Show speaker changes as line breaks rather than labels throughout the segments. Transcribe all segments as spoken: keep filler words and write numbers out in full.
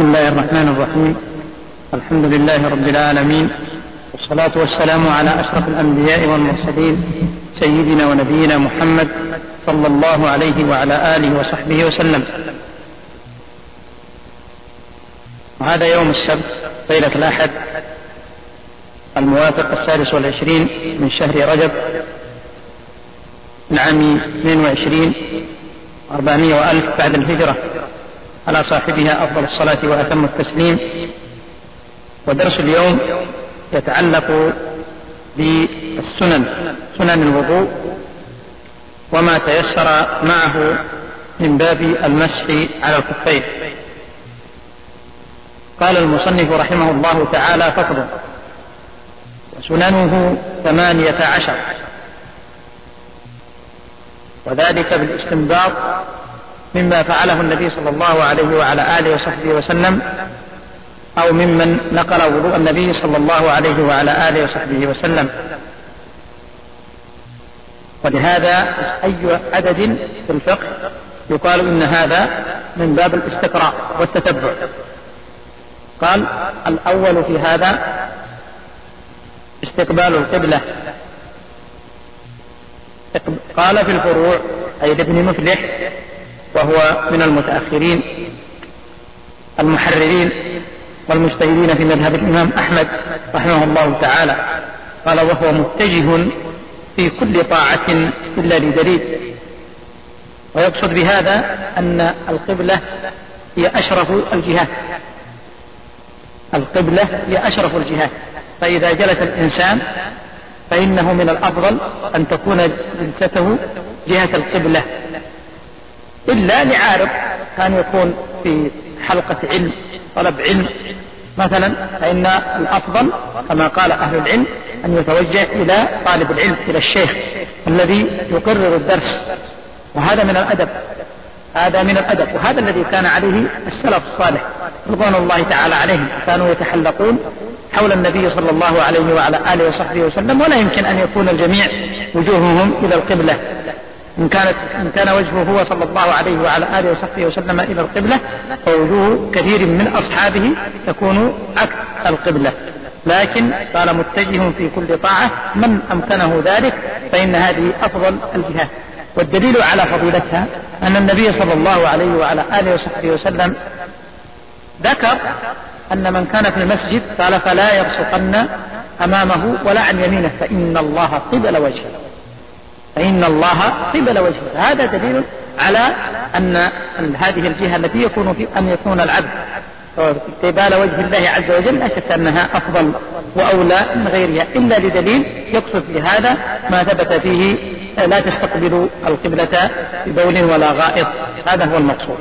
بسم الله الرحمن الرحيم. الحمد لله رب العالمين، والصلاة والسلام على أشرف الأنبياء والمرسلين سيدنا ونبينا محمد صلى الله عليه وعلى آله وصحبه وسلم. وهذا يوم السبت ليلة الأحد الموافق السادس والعشرين من شهر رجب العام اثنين وعشرين أربعمائة وألف بعد الهجرة، على صاحبها أفضل الصلاة وأتم التسليم. ودرس اليوم يتعلق بالسنن، سنن الوضوء وما تيسر معه من باب المسح على الخفين. قال المصنف رحمه الله تعالى: فصل: وسننه ثمانية عشر، وذلك بالاستنباط مما فعله النبي صلى الله عليه وعلى آله وصحبه وسلم، أو ممن نقل وضوء النبي صلى الله عليه وعلى آله وصحبه وسلم. ولهذا أي عدد في الفقه يقال إن هذا من باب الاستقراء والتتبع. قال: الأول في هذا استقبال القبلة. قال في الفروع أي لابن مفلح، وهو من المتأخرين المحررين والمجتهدين في مذهب الإمام أحمد رحمه الله تعالى، قال: وهو متجه في كل طاعة إلا لدليل. ويقصد بهذا أن القبلة هي أشرف الجهات، القبلة هي أشرف الجهات، فإذا جلس الإنسان فإنه من الأفضل أن تكون جلسته جهة القبلة، إلا لعارض كان يكون في حلقة علم، طلب علم مثلا، فإن الأفضل كما قال أهل العلم أن يتوجه إلى طالب العلم، إلى الشيخ الذي يقرر الدرس. وهذا من الأدب، هذا من الأدب، وهذا الذي كان عليه السلف الصالح رضوان الله تعالى عليهم، كانوا يتحلقون حول النبي صلى الله عليه وعلى آله وصحبه وسلم، ولا يمكن أن يكون الجميع وجوههم إلى القبلة. إن كانت إن كان وجهه هو صلى الله عليه وعلى آله وصحبه وسلم إلى القبلة، فوجوه كثير من أصحابه تكون عكس القبلة. لكن قال: متجه في كل طاعة، من أمكنه ذلك فإن هذه أفضل الجهات. والدليل على فضيلتها أن النبي صلى الله عليه وعلى آله وصحبه وسلم ذكر أن من كان في المسجد قال: فلا يبصقن أمامه ولا عن يمينه فإن الله قبل وجهه، فإن الله قبل وجهه. هذا دليل على أن هذه الجهة التي يكون في أن يكون العبد قبال وجه الله عز وجل لا شك أنها أفضل وأولى من غيرها، إلا لدليل يقصد في هذا ما ثبت فيه: لا تستقبلوا القبلة ببول ولا غائط. هذا هو المقصود.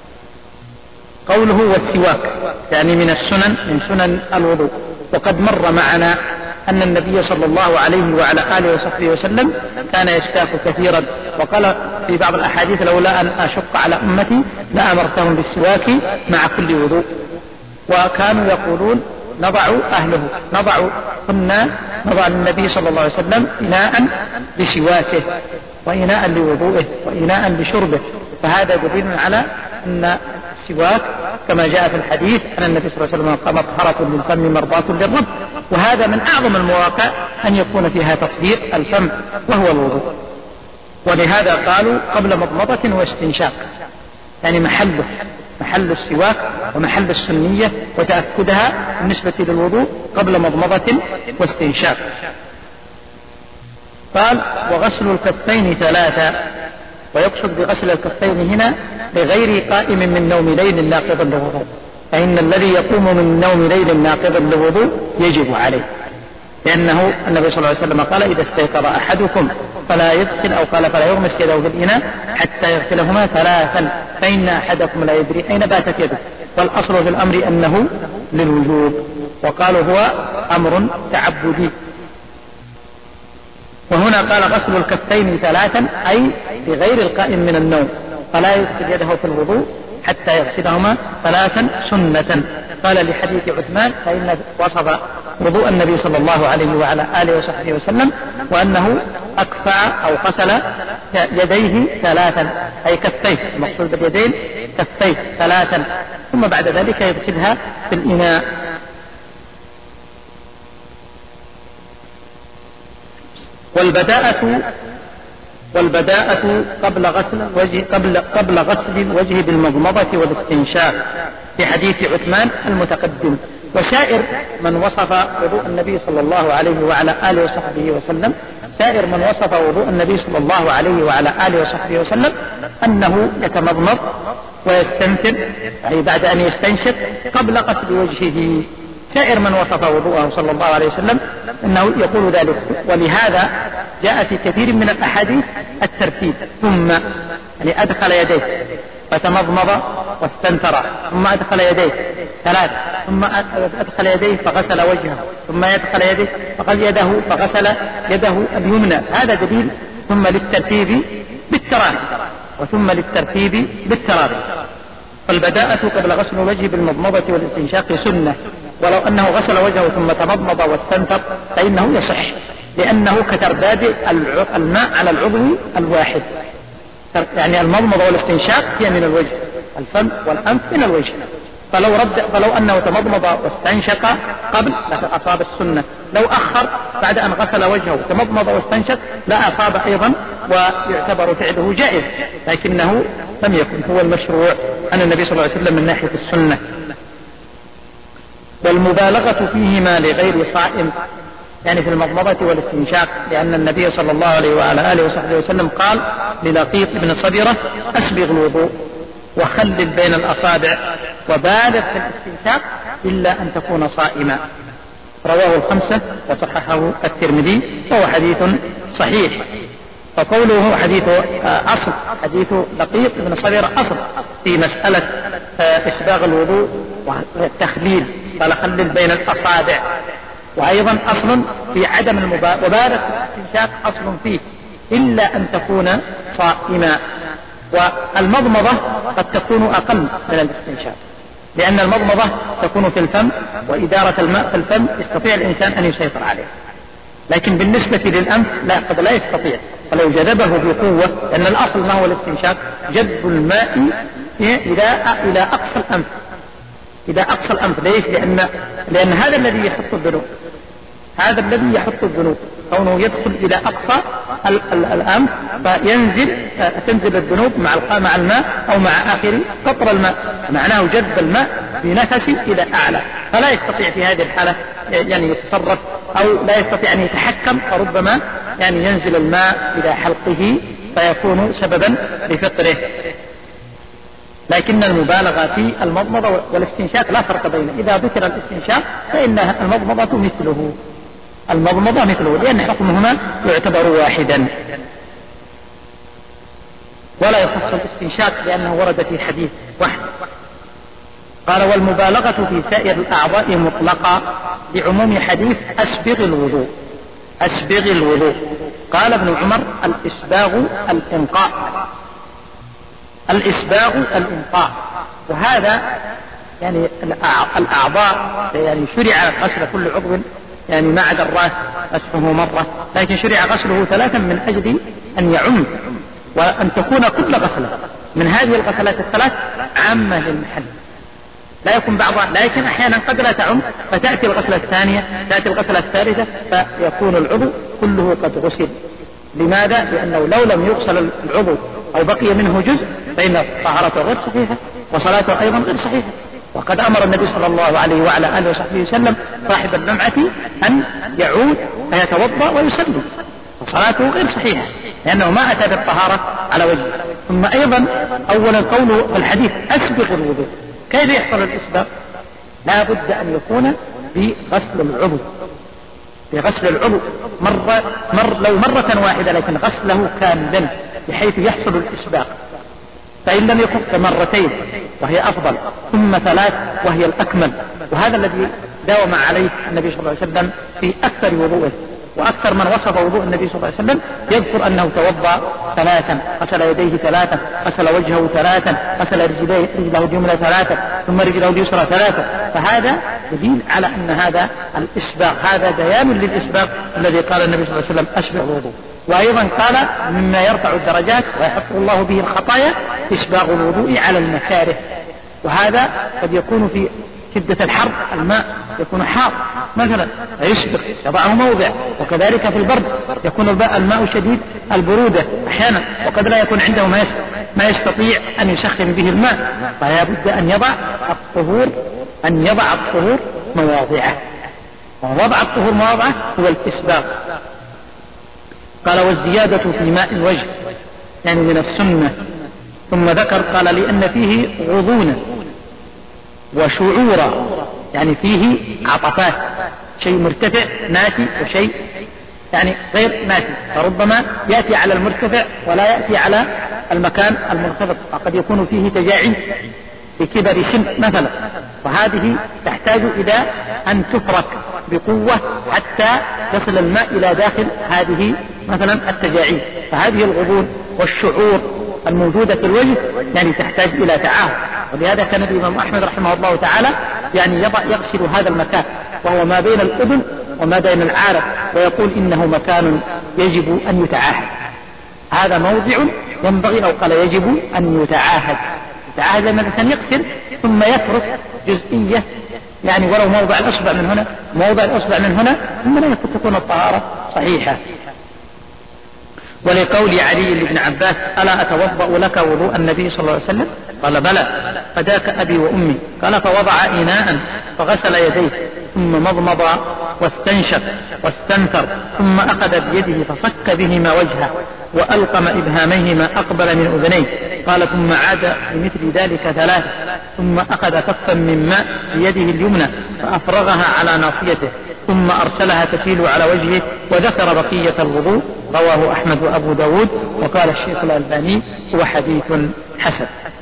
قوله: والسواك، يعني من السنن، من سنن الوضوء. وقد مر معنا أن النبي صلى الله عليه وعلى آله وصحبه وسلم كان يستاك كثيرا، وقال في بعض الأحاديث: لولا أن أشق على أمتي لأمرتهم بالسواك مع كل وضوء. وكانوا يقولون: نضع أهله، نضع كنا نضع للنبي صلى الله عليه وسلم إناء لسواكه، وإناء لوضوئه، وإناء لشربه. فهذا دليل على أن السواك كما جاء في الحديث أن النبي صلى الله عليه وسلم قال: مطهرة للفم مرضاة للرب. وهذا من أعظم المواقع أن يكون فيها تطهير الفم وهو الوضوء. ولهذا قالوا: قبل مضمضة واستنشاق، يعني محله محل السواك ومحل السنية وتأكدها بالنسبة للوضوء قبل مضمضة واستنشاق. قال: وغسل الكفين ثلاثة. ويقصد بغسل الكفين هنا لغير قائم من نوم ليل ناقض للوضوء، فإن الذي يقوم من نوم ليل ناقض للوضوء يجب عليه، لأنه النبي صلى الله عليه وسلم قال: إذا استيقظ أحدكم فلا يغسل، أو قال: فلا يغمس يده في الإناء حتى يغسلهما ثلاثا، فإن أحدكم لا يدري أين باتت يده. والأصل في الأمر أنه للوجوب، وقالوا هو أمر تعبدي. وهنا قال: غسل الكفين ثلاثا، أي بغير القائم من النوم، فلا يغسل يده في الوضوء حتى يغسلهما ثلاثا سنة. قال لحديث عثمان: فإن وصف وضوء النبي صلى الله عليه وعلى آله وصحبه وسلم وأنه أكفع أو غسل يديه ثلاثا، أي كفيه، المقصود باليدين كفيه ثلاثا، ثم بعد ذلك يدخلها في الإناء. والبداءة والبداءة قبل غسل الوجه قبل قبل غسل الوجه بالمضمضة والاستنشاق في حديث عثمان المتقدم. وسائر من وصف وضوء النبي صلى الله عليه وعلى آله وصحبه وسلم سائر من وصف وضوء النبي صلى الله عليه وعلى آله وصحبه وسلم أنه يتمضمض ويستنثر، يعني بعد أن يستنشق قبل غسل وجهه. سائر من وصف وضوءه صلى الله عليه وسلم أنه يقول ذلك، ولهذا جاء في كثير من الأحاديث الترتيب، ثم يعني أدخل يديه فتمضمض واستنثر، ثم أدخل يديه ثلاث، ثم أدخل يديه فغسل وجهه، ثم يدخل يديه فغسل يده فغسل يده اليمنى. هذا دليل ثم للترتيب بالتراخي، وثم للترتيب بالتراخي. فالبداءة قبل غسل الوجه بالمضمضة والاستنشاق سنة، ولو أنه غسل وجهه ثم تمضمض واستنثر فإنه يصح، لأنه كترداد الماء على العضو الواحد. يعني المضمضة والاستنشاق هي من الوجه، الفم والأنف من الوجه، فلو رد فلو أنه تمضمض واستنشق قبل لأصاب السنة، لو أخر بعد أن غسل وجهه تمضمض واستنشق لا أصاب أيضا، ويعتبر فعله جائز، لكنه لم يكن هو المشروع عن النبي صلى الله عليه وسلم من ناحية السنة. والمبالغة فيهما لغير صائم، يعني في المضمضة والاستنشاق، لأن النبي صلى الله عليه وعلى آله وصحبه وسلم قال للقيط بن صبيرة أسبغ الوضوء وخلل بين الأصابع وبالغ في الاستنشاق إلا أن تكون صائما. رواه الخمسة وصححه الترمذي وهو حديث صحيح. فقوله حديث أصل، حديث لقيط بن صبيرة أصل في مسألة إسباغ الوضوء والتخليل، قال خلل بين الأصابع، وأيضا أصل في عدم المبالغة، وبالغ في الاستنشاق أصل فيه إلا أن تكون صائما. والمضمضة قد تكون أقل من الاستنشاق، لأن المضمضة تكون في الفم، وإدارة الماء في الفم يستطيع الإنسان أن يسيطر عليه، لكن بالنسبة للأنف لا، قد لا يستطيع، فلو جذبه بقوة، لأن الأصل ما هو الاستنشاق جذب الماء إلى إلى أقصى الأنف، إلى أقصى الأنف. ليش؟ لأن لأن هذا الذي يحط الذنوب، هذا الذي يحط الذنوب كونه يدخل إلى أقصى الأنف، فينزل تنزل الذنوب مع مع الماء أو مع آخر قطر الماء، معناه جذب الماء بنفس إلى أعلى، فلا يستطيع في هذه الحالة يعني يتصرف أو لا يستطيع أن يتحكم، فربما يعني ينزل الماء إلى حلقه فيكون سببا لفطره. لكن المبالغة في المضمضة والاستنشاق لا فرق بينه، إذا ذكر الاستنشاق فإن المضمضة مثله، المضمضة مثله، لأن حكمهما يعتبر واحدا. ولا يخص الاستنشاق لأنه ورد في حديث واحد. قال والمبالغة في سائر الأعضاء مطلقة لعموم حديث أسبغ الوضوء، أسبغ الوضوء. قال ابن عمر الإسباغ الإنقاء، الإسباغ الإنقاء. وهذا يعني الأعضاء يعني شرع غسل كل عضو، يعني ما عدا الرأس مسحه مرة، لكن شرع غسله ثلاثا من أجل أن يعم، وأن تكون كل غسلة من هذه الغسلات الثلاث عامة للمحل، لا يكون بعضها، لكن أحيانا قد لا تعم فتأتي الغسلة الثانية، تأتي الغسلة الثالثة، فيكون العضو كله قد غسل. لماذا؟ لأنه لو لم يغسل العضو أو بقي منه جزء فإن طهارته غير صحيحة وصلاته أيضا غير صحيحة. وقد أمر النبي صلى الله عليه وعلى آله وصحبه وسلم صاحب اللمعة أن يعود فيتوضأ ويصلي، وصلاته غير صحيحة لأنه ما أتى بالطهارة على وجهه. ثم أيضا أولا قوله الحديث أسبغ الوضوء، كيف يحصل الإسباغ؟ لا بد أن يكون بغسل العضو، بغسل العضو مرة مر لو مرة واحدة، لكن غسله كاملا بحيث يحصل الإسباغ. فإن لم يكن كمرتين وهي أفضل، ثم ثلاث وهي الأكمل، وهذا الذي داوم عليه النبي صلى الله عليه وسلم في أكثر وضوءه. وأكثر من وصف وضوء النبي صلى الله عليه وسلم يذكر أنه توضأ ثلاثا، غسل يديه ثلاثا، غسل وجهه ثلاثا، غسل رجليه رجله اليمنى ثلاثا، ثم رجله اليسرى ثلاثا. فهذا دليل على أن هذا الإسباغ، هذا بيان للإسباغ الذي قال النبي صلى الله عليه وسلم أسبغ الوضوء. وأيضا قال مما يرفع الدرجات ويحط الله به الخطايا إسباغ الوضوء على المكاره، وهذا قد يكون في شدة الحر الماء يكون حار مثلا فيسبق يضعه موضع، وكذلك في البرد يكون الماء شديد البرودة أحيانا وقد لا يكون عنده ما يستطيع أن يسخن به الماء، فلا بد أن يضع الطهور أن يضع الطهور مواضعه، ووضع الطهور مواضعه هو الإسباغ. قال والزيادة في ماء الوجه يعني من السنة. ثم ذكر قال لأن فيه غضونة وشعورا يعني فيه عطفات، شيء مرتفع ناتي وشيء يعني غير ناتي، فربما يأتي على المرتفع ولا يأتي على المكان المنخفض، وقد يكون فيه تجاعيد بكبر سن مثلا، وهذه تحتاج إلى أن تفرك بقوة حتى يصل الماء إلى داخل هذه مثلا التجاعيد، فهذه الغضون والشعور الموجودة في الوجه يعني تحتاج إلى تعاهد. ولهذا كان الإمام أحمد رحمه الله تعالى يعني يضع يغسل هذا المكان وهو ما بين الأذن وما بين العارض، ويقول إنه مكان يجب أن يتعاهد، هذا موضع ينبغي أو قال يجب أن يتعاهد. يتعاهد لما الإنسان يغسل ثم يترك جزئية يعني ولو موضع الأصبع من هنا موضع الأصبع من هنا ثم لا تكون الطهارة صحيحة. ولقول علي بن عباس ألا أتوضأ لك وضوء النبي صلى الله عليه وسلم؟ قال بلى فداك أبي وأمي. قال فوضع إناء فغسل يديه ثم مضمض واستنشق واستنثر ثم أخذ بيده فصك بهما وجهه وألقم إبهاميه ما أقبل من أذنيه. قال ثم عاد بمثل ذلك ثلاث ثم أخذ كفا من ماء بيده اليمنى فأفرغها على ناصيته ثم أرسلها تسيل على وجهه وذكر بقية الوضوء. رواه أحمد وأبو داود. وقال الشيخ الألباني هو حديث حسن.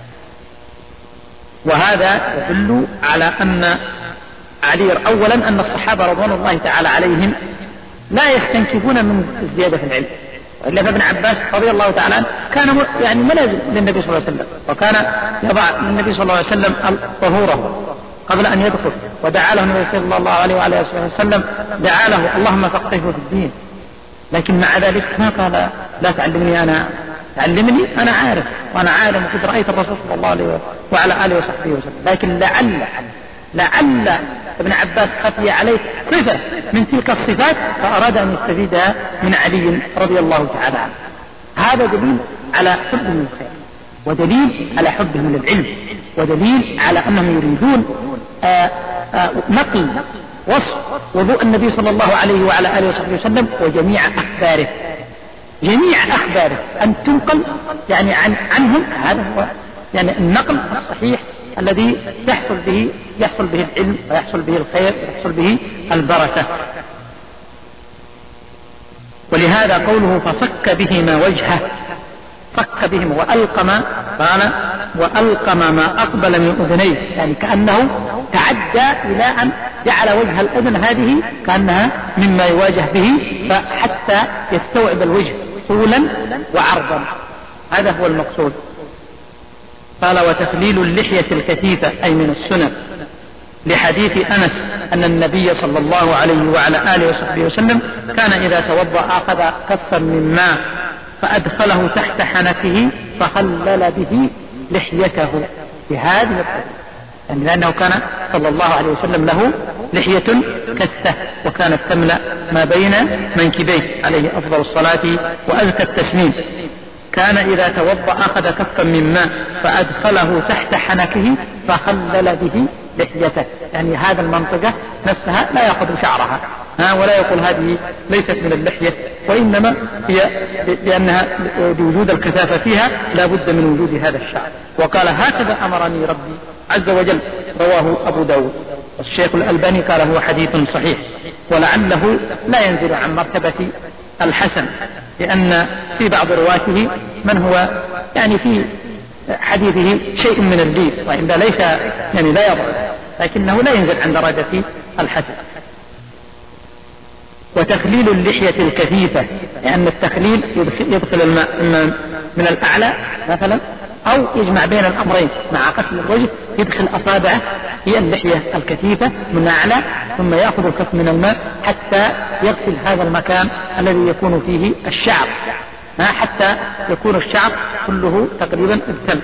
وهذا يدل على أن علي أولا أن الصحابة رضوان الله تعالى عليهم لا يستنكفون من زيادة العلم، وإلا فابن عباس رضي الله تعالى عنه كان يعني ملازم للنبي صلى الله عليه وسلم، وكان يضع للنبي صلى الله عليه وسلم طهوره قبل أن يدخل، ودعا له النبي صلى الله عليه وعلى وسلم دعا له اللهم فقهه في الدين، لكن مع ذلك ما قال لا تعلمني أنا تعلمني أنا عارف وأنا عالم وقد رأيت الرسول صلى الله عليه وعلى آله وصحبه وسلم. لكن لعل لعل ابن عباس خفي عليه صفة من تلك الصفات فأراد أن يستفيدها من علي رضي الله تعالى عنه. هذا دليل على حبه من الخير، ودليل على حبه من العلم، ودليل على أنهم يريدون آآ آآ نقل وصف وضوء النبي صلى الله عليه وعلى آله وصحبه وسلم وجميع أخباره، جميع أخباره أن تنقل يعني عن عنهم. هذا هو يعني النقل الصحيح الذي يحصل به يحصل به العلم ويحصل به الخير ويحصل به البركة. ولهذا قوله فصك بهما وجهه، صك بهما وألقم، قال وألقم ما أقبل من أذنيه، يعني كأنه تعدى إلى أن جعل وجه الأذن هذه كأنها مما يواجه به فحتى يستوعب الوجه طولا وعرضا، هذا هو المقصود. قال وتخليل اللحية الكثيفة أي من السنن، لحديث أنس أن النبي صلى الله عليه وعلى آله وصحبه وسلم كان إذا توضأ أخذ كفا من ماء فأدخله تحت حنكه فخلل به لحيته بهذه الطريقة، يعني لأنه كان صلى الله عليه وسلم له لحية كثة وكانت تملأ ما بين منكبيه عليه أفضل الصلاة وأزكى التسليم. كان إذا توضأ أخذ كفا من ماء فأدخله تحت حنكه فخلل به لحيته، يعني هذا المنطقة نفسها لا يأخذ شعرها ها ولا يقول هذه ليست من اللحية، وإنما هي لأنها بوجود الكثافة فيها لا بد من وجود هذا الشعر. وقال هكذا أمرني ربي عز وجل. رواه أبو داود. والشيخ الألباني قال هو حديث صحيح، ولعله لا ينزل عن مرتبة الحسن، لأن في بعض رواته من هو يعني في حديثه شيء من اللين، وإن ليس يعني لا يضع، لكنه لا ينزل عن درجة الحسن. وتخليل اللحية الكثيفة، لأن التخليل يدخل الماء إما من الأعلى مثلا أو يجمع بين الأمرين، مع قسم الوجه يدخل أصابعه هي اللحية الكثيفة من أعلى ثم يأخذ الكف من الماء حتى يغسل هذا المكان الذي يكون فيه الشعر، حتى يكون الشعر كله تقريبا ابتل.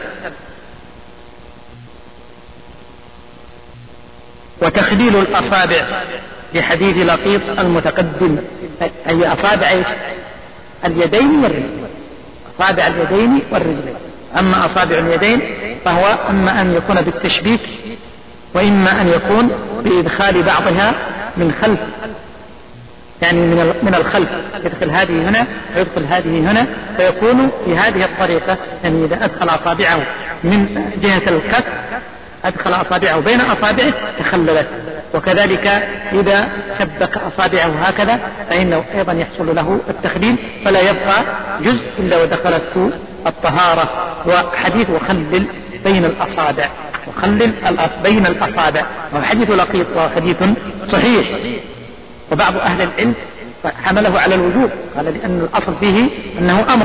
وتخليل الأصابع لحديث لقيط المتقدم، أي أصابع اليدين والرجلين، أصابع اليدين والرجلين. أما أصابع اليدين فهو إما أن يكون بالتشبيك وإما أن يكون بإدخال بعضها من خلف، يعني من من الخلف، يدخل هذه هنا ويدخل هذه هنا، فيكون في هذه الطريقة. يعني إذا أدخل أصابعه من جهة الكف أدخل أصابعه بين أصابعه تخللت، وكذلك إذا شبك أصابعه هكذا فإنه أيضا يحصل له التخليل، فلا يبقى جزء إلا ودخلته الطهارة. وحديث وخلل بين الأصابع، وخلل بين الأصابع، وحديث لقيط وحديث صحيح. وبعض أهل العلم حمله على الوجوب، قال لأن الأصل فيه أنه أمر.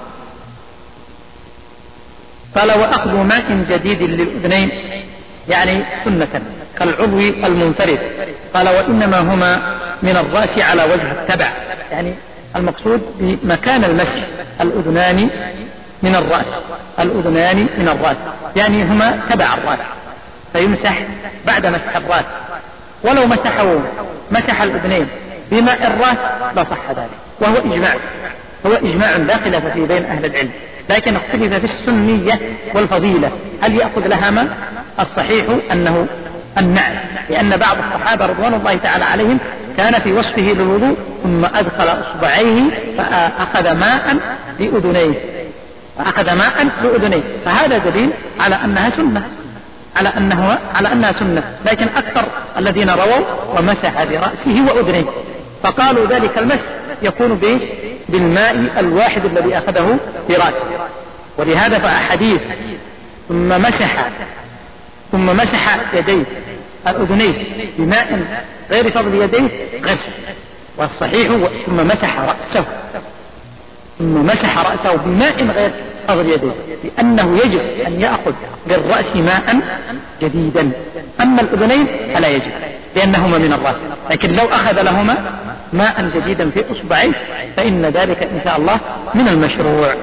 قال وأخذ ماء جديد للأذنين يعني سنة كالعضو المنفرد. قال وإنما هما من الرأس على وجه التبع، يعني المقصود بمكان المسح الأذنان من الرأس، الأذنان من الرأس يعني هما تبع الرأس، فيمسح بعد مسح الرأس. ولو مسحه مسح الأذنين بماء الرأس لا صح ذلك، وهو إجماع، هو إجماع لا خلاف فيه بين أهل العلم، لكن اختلف في السنية والفضيلة، هل يأخذ لها ما؟ الصحيح أنه النعم، لأن بعض الصحابة رضوان الله تعالى عليهم كان في وصفه للوضوء ثم أدخل أصبعيه فأخذ ماء لأذنيه، فأخذ ماء لأذنيه، فهذا دليل على أنها سنة، على أنه على أنها سنة. لكن أكثر الذين رووا ومسح برأسه وأذنيه، فقالوا ذلك المسح يكون به بالماء الواحد الذي أخذه برأسه. ولهذا فأحاديث ثم مسح ثم مسح يديه الأذنين بماء غير فضل يديه غير، والصحيح ثم مسح رأسه ثم مسح رأسه بماء غير فضل يديه، لأنه يجب أن يأخذ للرأس ماء جديدا. أما الأذنين فلا يجب لأنهما من الرأس، لكن لو أخذ لهما ماء جديدا في أصبعيه فإن ذلك إن شاء الله من المشروع.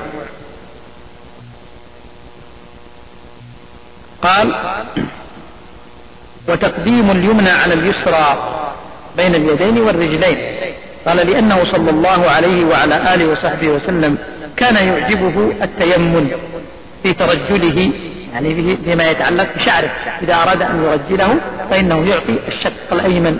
قال وتقديم اليمنى على اليسرى بين اليدين والرجلين. قال لأنه صلى الله عليه وعلى آله وصحبه وسلم كان يعجبه التيمم في ترجله، يعني بما يتعلق بشعره، إذا أراد أن يرجله فإنه يعطي الشق الأيمن،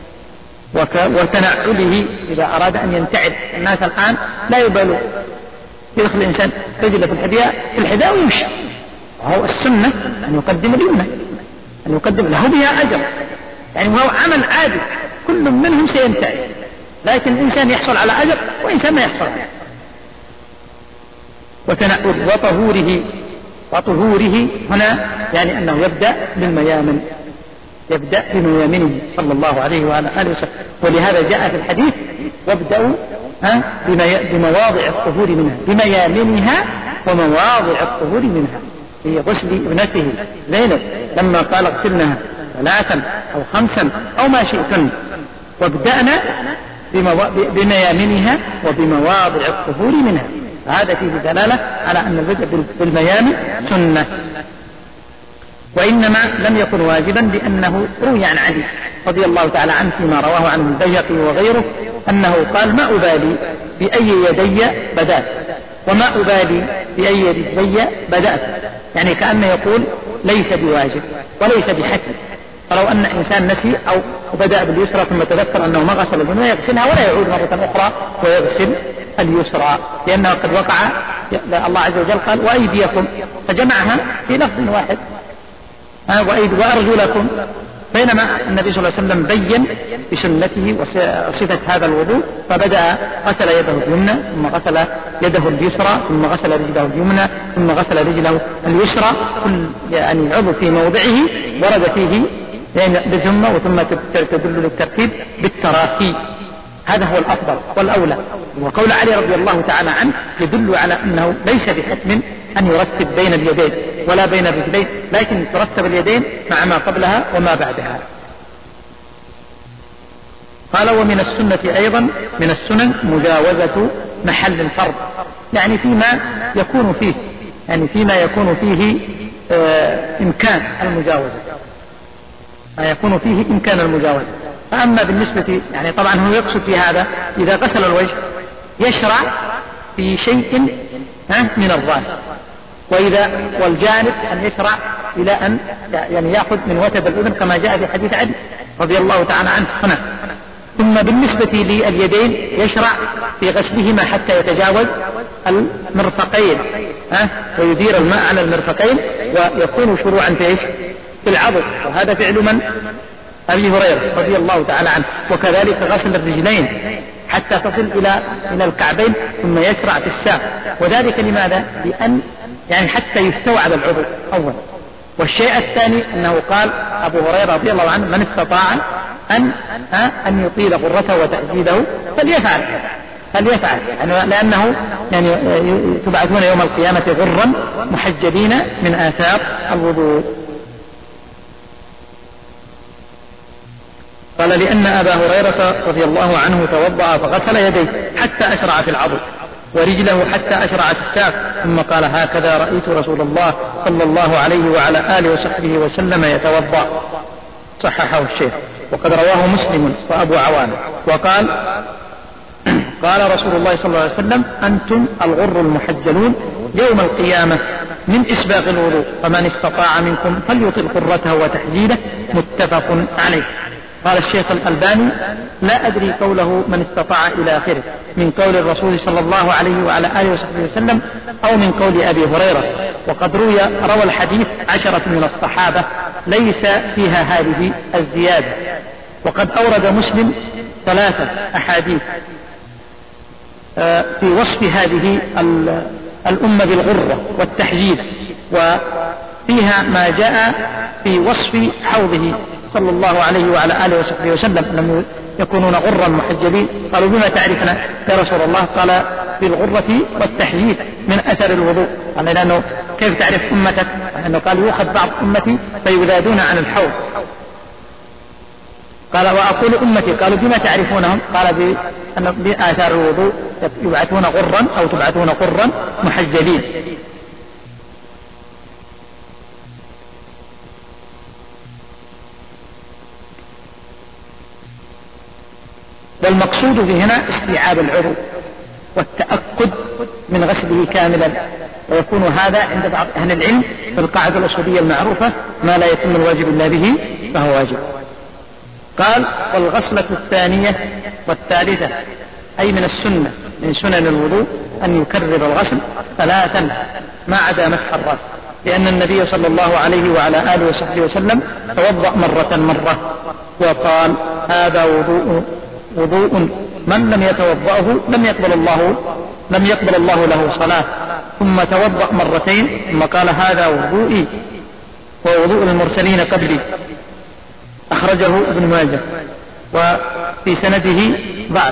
وتنعله إذا أراد أن ينتعل. الناس الآن لا يبالوا، يدخل الإنسان رجله في الحذاء في الحذاء ويمشي، وهو السنة أن يقدم اليمنى، أن يقدم له بها أجر، يعني وهو عمل عادي كل منهم سينتعل، لكن الإنسان يحصل على أجر وإنسان ما يحصل على. وتنعل وطهوره، وطهوره هنا يعني أنه يبدأ بالميامن، يبدأ بميامنه صلى الله عليه وعلى آله وسلم. ولهذا جاء في الحديث وابدأوا بمواضع الطهور منها، بميامنها ومواضع الطهور منها، في غسل ابنته زينب لما قال اغسلنها ثلاثا أو خمسا أو ما شئتن، وابدأنا بميامنها وبمواضع الطهور منها. هذا فيه دلالة على أن البدء بالميامن سنة، وإنما لم يكن واجبا لأنه روي عن علي رضي الله تعالى عنه فيما رواه عنه البيهقي وغيره أنه قال ما أبالي بأي يدي بدأت وما أبالي بأي رجلي بدأت، يعني كأنه يقول ليس بواجب وليس بحتم. فلو أن إنسان نسي أو بدأ باليسرى ثم تذكر أنه ما غسل اليمنى يغسلها ولا يعود مرة أخرى ويغسل اليسرى، لأنه قد وقع الله عز وجل قال وأيديكم، فجمعها في لفظ واحد وأرجلكم، بينما النبي صلى الله عليه وسلم بين بسنته وصفة هذا الوضوء، فبدأ غسل يده اليمنى ثم غسل يده اليسرى ثم غسل رجله اليمنى ثم غسل رجله اليسرى، كل يعني عضو في موضعه ورد فيه يعني بثم وثم تدل للترتيب بالتراخي. هذا هو الأفضل والأولى، وقول علي رضي الله تعالى عنه يدل على أنه ليس بحتم أن يرتب بين اليدين ولا بين الرجلين، لكن ترتب اليدين مع ما قبلها وما بعدها. قال ومن السنة أيضا من السنن مجاوزة محل الفرض، يعني فيما يكون فيه يعني فيما يكون فيه آه إمكان المجاوزة، ما يكون فيه إمكان المجاوزة. فأما بالنسبة يعني طبعا هو يقصد في هذا إذا غسل الوجه يشرع في شيء من الرأس، وإذا والجانب أن يشرع إلى أن يعني يأخذ من وتد الأذن كما جاء في حديث علي رضي الله تعالى عنه هنا. ثم بالنسبة لليدين يشرع في غسلهما حتى يتجاوز المرفقين ها ويدير الماء على المرفقين، ويكون شروعا في ايش؟ في العضد، وهذا فعل من؟ أبي هريرة رضي الله تعالى عنه. وكذلك غسل الرجلين حتى تصل إلى إلى الكعبين ثم يشرع في الساق، وذلك لماذا؟ لأن يعني حتى يستوعب العضو أولا. والشيء الثاني أنه قال أبو هريرة رضي الله عنه من استطاع أن أن يطيل غرته وتأجيده فليفعل فليفعل يعني لأنه يعني تبعثون يوم القيامة غرا محجبين من آثار الوضوء. قال لأن أبا هريرة رضي الله عنه توضأ فغسل يديه حتى أشرع في العضد ورجله حتى أشرع في الساق، ثم قال هكذا رأيت رسول الله صلى الله عليه وعلى آله وصحبه وسلم يتوضأ. صححه الشيخ. وقد رواه مسلم وأبو عوانة. وقال قال رسول الله صلى الله عليه وسلم أنتم الغر المحجلون يوم القيامة من إسباغ الوضوء، فمن استطاع منكم فليطل غرته وتحجيله. متفق عليه. قال الشيخ الألباني لا أدري قوله من استطاع إلى آخره من قول الرسول صلى الله عليه وعلى آله وصحبه وسلم أو من قول أبي هريرة. وقد روي روى الحديث عشرة من الصحابة ليس فيها هذه الزيادة. وقد أورد مسلم ثلاثة أحاديث في وصف هذه الأمة بالغرة والتحجيل، وفيها ما جاء في وصف حوضه صلى الله عليه وعلى آله وصحبه وسلم لم يكونون غرا محجلين. قالوا بما تعرفنا يا رسول الله؟ قال بالغرة والتحجيل من أثر الوضوء. قال لأنه كيف تعرف أمتك؟ لأنه قال يؤخذ بعض أمتي فيذادون عن الحوض. قال وأقول أمتي. قالوا بما تعرفونهم؟ قال بآثار الوضوء يبعثون غرا أو تبعثون غرا محجلين. والمقصود في هنا استيعاب العضو والتأكد من غسله كاملا، ويكون هذا عند بعض أهل العلم في القاعدة الأصولية المعروفة ما لا يتم الواجب إلا به فهو واجب. قال والغسلة الثانية والثالثة أي من السنة من سنن الوضوء أن يكرر الغسل ثلاثا ما عدا مسح الرأس، لأن النبي صلى الله عليه وعلى آله وصحبه وسلم توضأ مرة مرة وقال هذا وضوء وضوء من لم يتوضأه لم يقبل الله لم يقبل الله له صلاة. ثم توضأ مرتين ثم قال هذا وضوئي ووضوء المرسلين قبلي. أخرجه ابن ماجه وفي سنده ضعف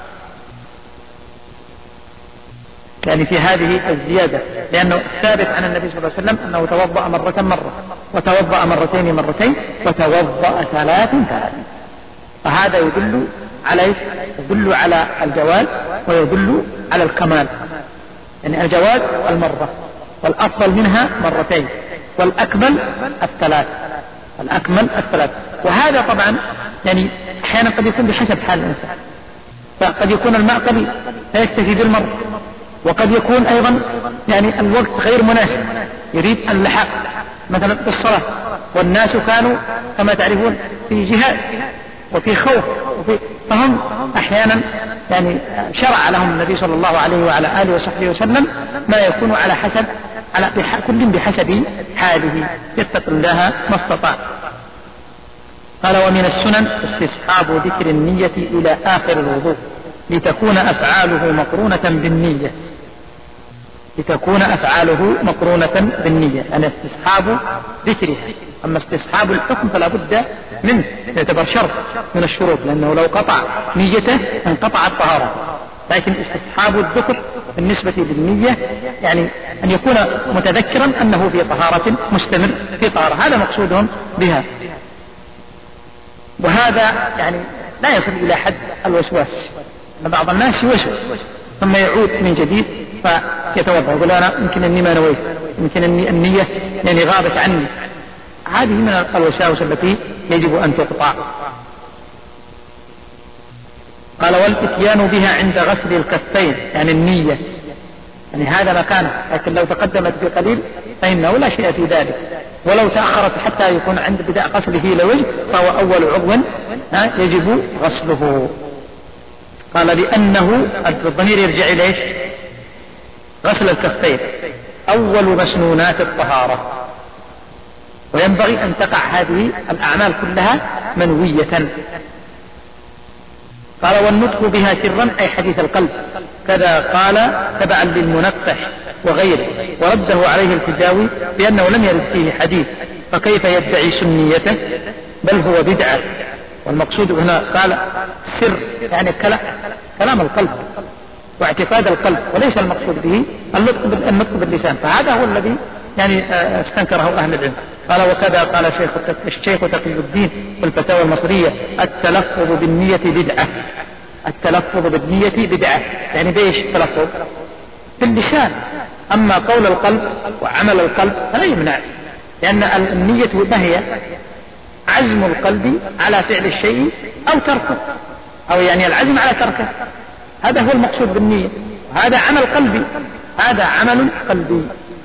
يعني في هذه الزيادة، لأنه ثابت عن النبي صلى الله عليه وسلم أنه توضأ مرة مرة وتوضأ مرتين مرتين وتوضأ ثلاث ثلاث. فهذا يدل على يدل على الجواز ويدل على الكمال، يعني الجواز المرة والأفضل منها مرتين والأكمل الثلاث الأكمل الثلاث. وهذا طبعا يعني أحيانا قد يكون بحسب حال الإنسان، فقد يكون الماء قليل فيكتفي بالمرة، وقد يكون أيضا يعني الوقت غير مناسب يريد اللحاق مثلا بالصلاة، والناس كانوا كما تعرفون في جهاد وفي خوف وفي فهم أحيانا يعني شرع لهم النبي صلى الله عليه وعلى آله وصحبه وسلم ما يكون على حسب على كل بحسب حاله يتق الله ما استطاع. قال ومن السنن استصحاب ذكر النية إلى آخر الوضوء لتكون أفعاله مقرونة بالنية لتكون أفعاله مقرونة بالنية يعني استصحاب ذكرها. أما استصحاب الحكم فلا بد منه، يعتبر شرط من الشروط، لأنه لو قطع نيته انقطع الطهارة. لكن استصحاب الذكر بالنسبة للنية يعني أن يكون متذكرا أنه في طهارة مستمر في طهارة، هذا مقصودهم بها. وهذا يعني لا يصل إلى حد الوسواس. بعض الناس يوسوس ثم يعود من جديد فيتوضأ يقول أنا يمكن أني ما نويت، يمكن أني النية يعني غابت عني. هذه من الوساوس التي يجب أن تقطع. قال والإتيان بها عند غسل الكفين، يعني النية، يعني هذا مكانه، لكن لو تقدمت بقليل فإنه لا شيء في ذلك، ولو تأخرت حتى يكون عند بدء غسله لوجه فهو أول عضو يجب غسله. قال لأنه الضمير يرجع إليه غسل الكفين أول مسنونات الطهارة، وينبغي أن تقع هذه الأعمال كلها منوية. قال والنطق بها سرا أي حديث القلب، كذا قال تبعا للمنقح وغيره، ورده عليه الفجاوي بأنه لم يرد فيه حديث، فكيف يدعي سنيته بل هو بدعة. والمقصود هنا قال سر يعني كلام القلب واعتقاد القلب، وليس المقصود به النطق باللسان، فهذا هو الذي يعني استنكره أهل العلم. قال وكذا قال الشيخ تقي الدين في الفتاوى المصرية التلفظ بالنية بدعة. التلفظ بالنية بدعة يعني بإيش التلفظ؟ باللسان. أما قول القلب وعمل القلب فلا يمنع، لأن النية ما هي؟ عزم القلب على فعل الشيء أو تركه، أو يعني العزم على تركه، هذا هو المقصود بالنية. هذا عمل قلبي، هذا عمل قلبي.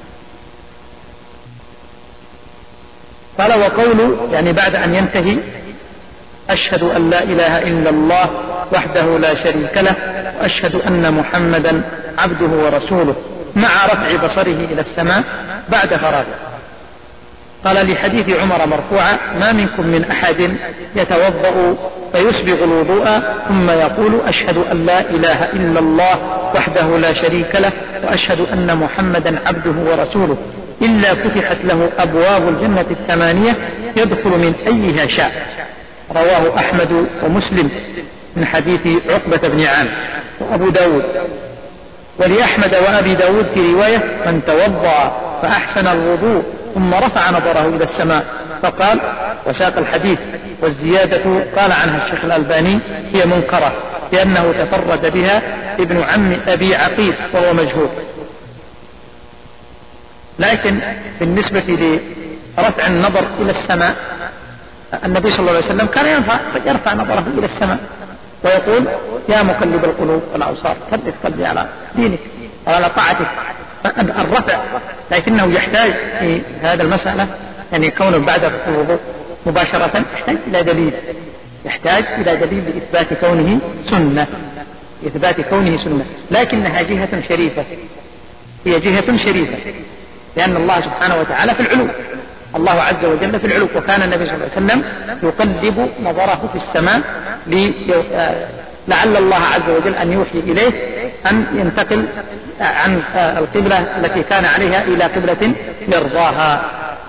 قال وقوله يعني بعد أن ينتهي أشهد أن لا إله إلا الله وحده لا شريك له وأشهد أن محمدا عبده ورسوله مع رفع بصره إلى السماء بعد فراغه. قال لحديث عمر مرفوعا ما منكم من أحد يتوضأ فيسبغ الوضوء ثم يقول أشهد أن لا إله إلا الله وحده لا شريك له وأشهد أن محمدا عبده ورسوله إلا فتحت له أبواب الجنة الثمانية يدخل من أيها شاء. رواه أحمد ومسلم من حديث عقبة بن عامر وأبو داود. ولأحمد وأبي داود في رواية من توضأ فأحسن الوضوء ثم رفع نظره إلى السماء فقال وساق الحديث. والزيادة قال عنها الشيخ الألباني هي منكرة لأنه تفرد بها ابن عم أبي عقيل وهو مجهول. لكن بالنسبة لرفع النظر إلى السماء النبي صلى الله عليه وسلم كان يرفع, يرفع نظره إلى السماء ويقول يا مقلب القلوب والأبصار ثبت قلبي على دينك وعلى طاعتك. الرفع لكنه يحتاج في هذا المسألة يعني كونه بعد الوضوء مباشرة يحتاج إلى دليل، يحتاج إلى دليل لإثبات كونه سنة، إثبات كونه سنة، لكنها جهة شريفة، هي جهة شريفة لأن الله سبحانه وتعالى في العلو، الله عز وجل في العلو، وكان النبي صلى الله عليه وسلم يقلب نظره في السماء لعل الله عز وجل أن يوحي إليه أن ينتقل عن القبلة التي كان عليها إلى قبلة يرضاها.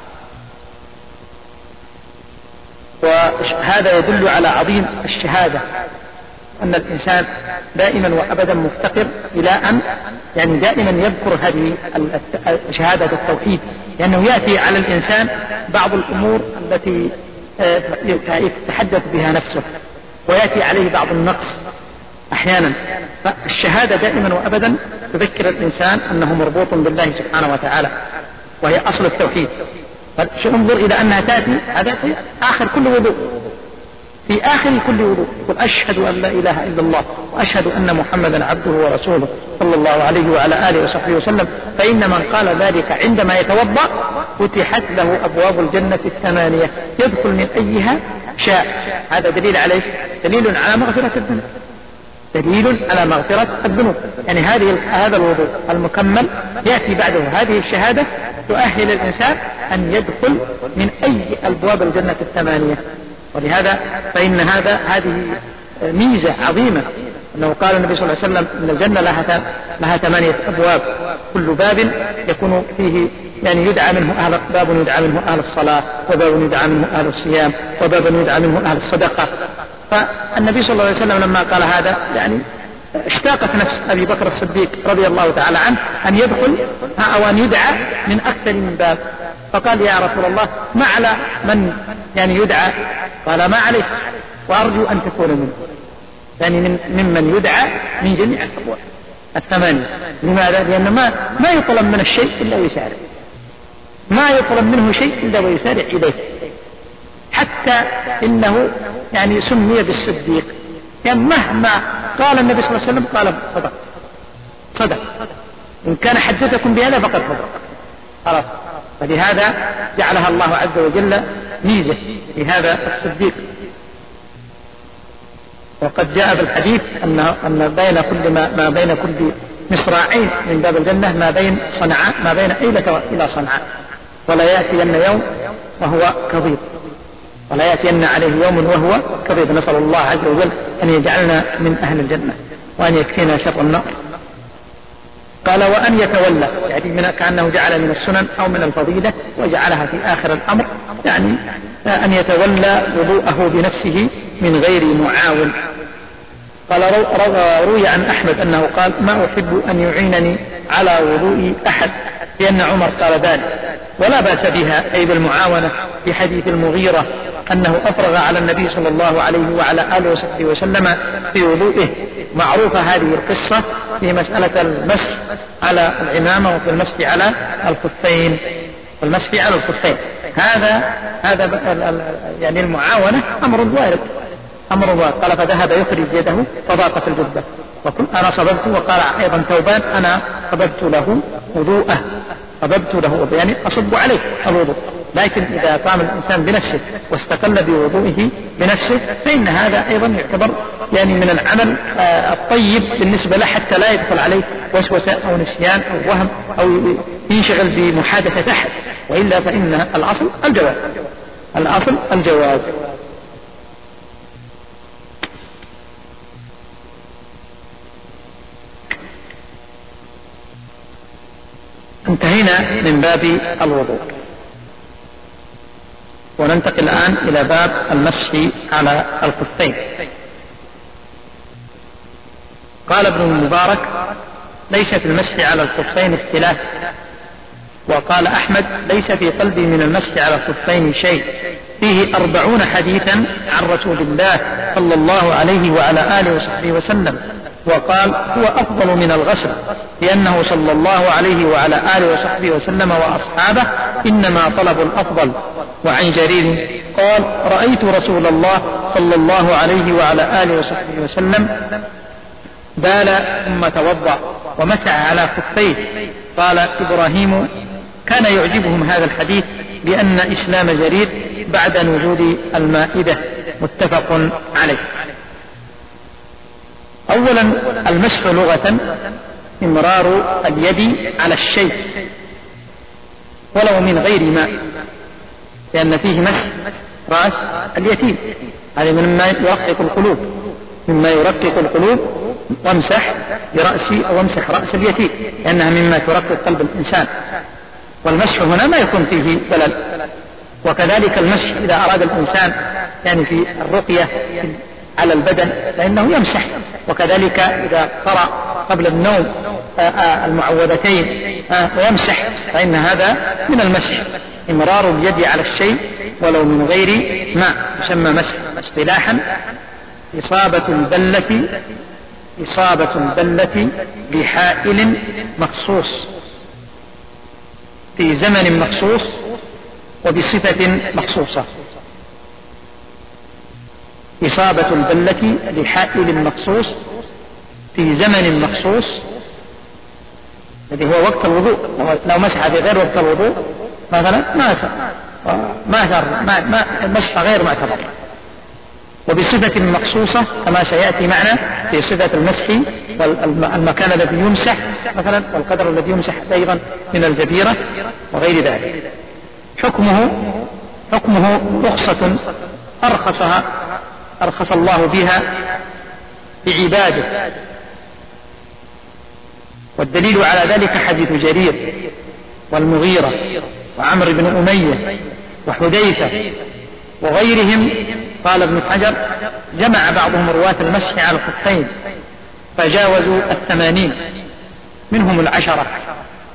وهذا يدل على عظيم الشهادة، أن الإنسان دائما وأبدا مفتقر إلى أن يعني دائما يذكر هذه شهادة التوحيد، لأنه يأتي على الإنسان بعض الأمور التي يتحدث بها نفسه ويأتي عليه بعض النقص أحيانا، فالشهادة دائما وأبدا تذكر الإنسان أنه مربوط بالله سبحانه وتعالى وهي أصل التوحيد. فانظر إلى أنها تأتي هذا في آخر كل وضوء، في آخر كل وضوء يقول أشهد أن لا إله إلا الله وأشهد أن محمدا عبده ورسوله صلى الله عليه وعلى آله وصحبه وسلم. فإن من قال ذلك عندما يتوضأ فتحت له أبواب الجنة الثمانية يدخل من أيها شاء. هذا دليل عليه، دليل على مغفرة الذنوب، دليل على مغفرة الذنوب. يعني هذه هذا الوضوء المكمل يأتي بعده هذه الشهادة تؤهل الإنسان أن يدخل من أي أبواب الجنة الثمانية. ولهذا فإن هذا هذه ميزة عظيمة، أنه قال النبي صلى الله عليه وسلم أن الجنة لها لها ثمانية أبواب، كل باب يكون فيه يعني يدعى منه أهل، باب يدعى منه أهل الصلاة، وباب يدعى منه أهل الصيام، وباب يدعى منه أهل الصدقة. فالنبي صلى الله عليه وسلم لما قال هذا يعني اشتاقت نفس أبي بكر الصديق رضي الله تعالى عنه أن يدخل أو أن يدعى من أكثر من باب، فقال يا رسول الله ما على من يعني يدعى؟ قال ما عليه، وأرجو أن تكون منه، يعني من ممن يدعى من جميع الأقوال الثمانية. لماذا؟ لأن ما ما يطلب من الشيء إلا ويسارع، ما يطلب منه شيء إلا ويسارع إليه، حتى إنه يعني سمي بالصديق، يعني مهما قال النبي صلى الله عليه وسلم قال صدق صدق، إن كان حدثكم بهذا فقد صدق خلاص. فلهذا جعلها الله عز وجل ميزة لهذا الصديق. وقد جاء في الحديث أن أن بين كل ما, ما بين كل مصراعين من باب الجنة ما بين صنعاء ما بين أيلة إلى صنعاء، ولا يأتين يوم وهو كظيم، ولا يأتين عليه يوم وهو كظيم. نسأل الله عز وجل أن يجعلنا من أهل الجنة وأن يكفينا شر النار. قال وأن يتولى، يعني من كأنه جعل من السنن أو من الفضيلة وجعلها في آخر الأمر، يعني أن يتولى وضوءه بنفسه من غير معاون. قال روي عن أحمد أنه قال ما أحب أن يعينني على وضوء أحد، لأن عمر قال ذلك، ولا بأس بها أي بالمعاونة، في حديث المغيرة أنه أفرغ على النبي صلى الله عليه وعلى آله وصحبه وسلم في وضوئه. معروفة هذه القصة في مسألة المسح على العمامة وفي المسح على الخفين، والمسح على الخفين هذا هذا يعني المعاونة أمر وارد، أمر وارد. قال فذهب يخرج يده فضاق في الجبة وقلت أنا صببت، وقال أيضا ثوبان أنا صببت له وضوءه، صببت له يعني أصب عليه الوضوء. لكن إذا قام الإنسان بنفسه واستقل بوضوئه بنفسه فإن هذا أيضا يعتبر يعني من العمل الطيب بالنسبة له، حتى لا يدخل عليه وسوسة أو نسيان أو وهم أو ينشغل بمحادثة أحد، وإلا فإن الأصل الجواز، الأصل الجواز. انتهينا من باب الوضوء، وننتقل الآن إلى باب المسح على الخفين. قال ابن المبارك ليس في المسح على الخفين اختلاف، وقال أحمد ليس في قلبي من المسح على الخفين شيء، فيه أربعون حديثا عن رسول الله صلى الله عليه وعلى آله وصحبه وسلم. وقال هو أفضل من الغسل، لأنه صلى الله عليه وعلى آله وصحبه وسلم وأصحابه إنما طلبوا الأفضل. وعن جرير قال رأيت رسول الله صلى الله عليه وعلى آله وصحبه وسلم بال ثم توضأ ومسح على خفيه. قال إبراهيم كان يعجبهم هذا الحديث بأن إسلام جرير بعد نزول المائدة، متفق عليه. أولا المسح لغة إمرار اليد على الشيء ولو من غير ماء، لأن فيه مسح رأس اليتيم، هذا مما يرقق القلوب، مما يرقق القلوب، وامسح برأسي أو امسح رأس اليتيم، لأنها مما ترقق قلب الإنسان. والمسح هنا ما يكون فيه بلل. وكذلك المسح إذا أراد الإنسان يعني في الرقية على البدن فإنه يمسح، وكذلك إذا قرأ قبل النوم المعوذتين ويمسح فإن هذا من المسح، إمرار اليد على الشيء ولو من غير ماء، يسمى مسح. اصطلاحا إصابة البلة إصابة البلة بحائل مخصوص في زمن مخصوص وبصفة مخصوصة. إصابة البلة بحائل مخصوص في زمن مخصوص، الذي هو وقت الوضوء. لو مسح في غير وقت الوضوء مثلا ما صار ما صار ما ما مسح غير معتبر. وبصفة مخصوصة كما سيأتي معنا في صفة المسح، والمكان الذي يمسح مثلا، والقدر الذي يمسح أيضا من الجبيرة وغير ذلك. حكمه حكمه رخصة أرخصها أرخص الله بها بعباده، والدليل على ذلك حديث جرير والمغيرة وعمر بن أمية وحذيفة وغيرهم. قال ابن حجر جمع بعضهم رواة المسح على الخفين فجاوزوا الثمانين، منهم العشرة.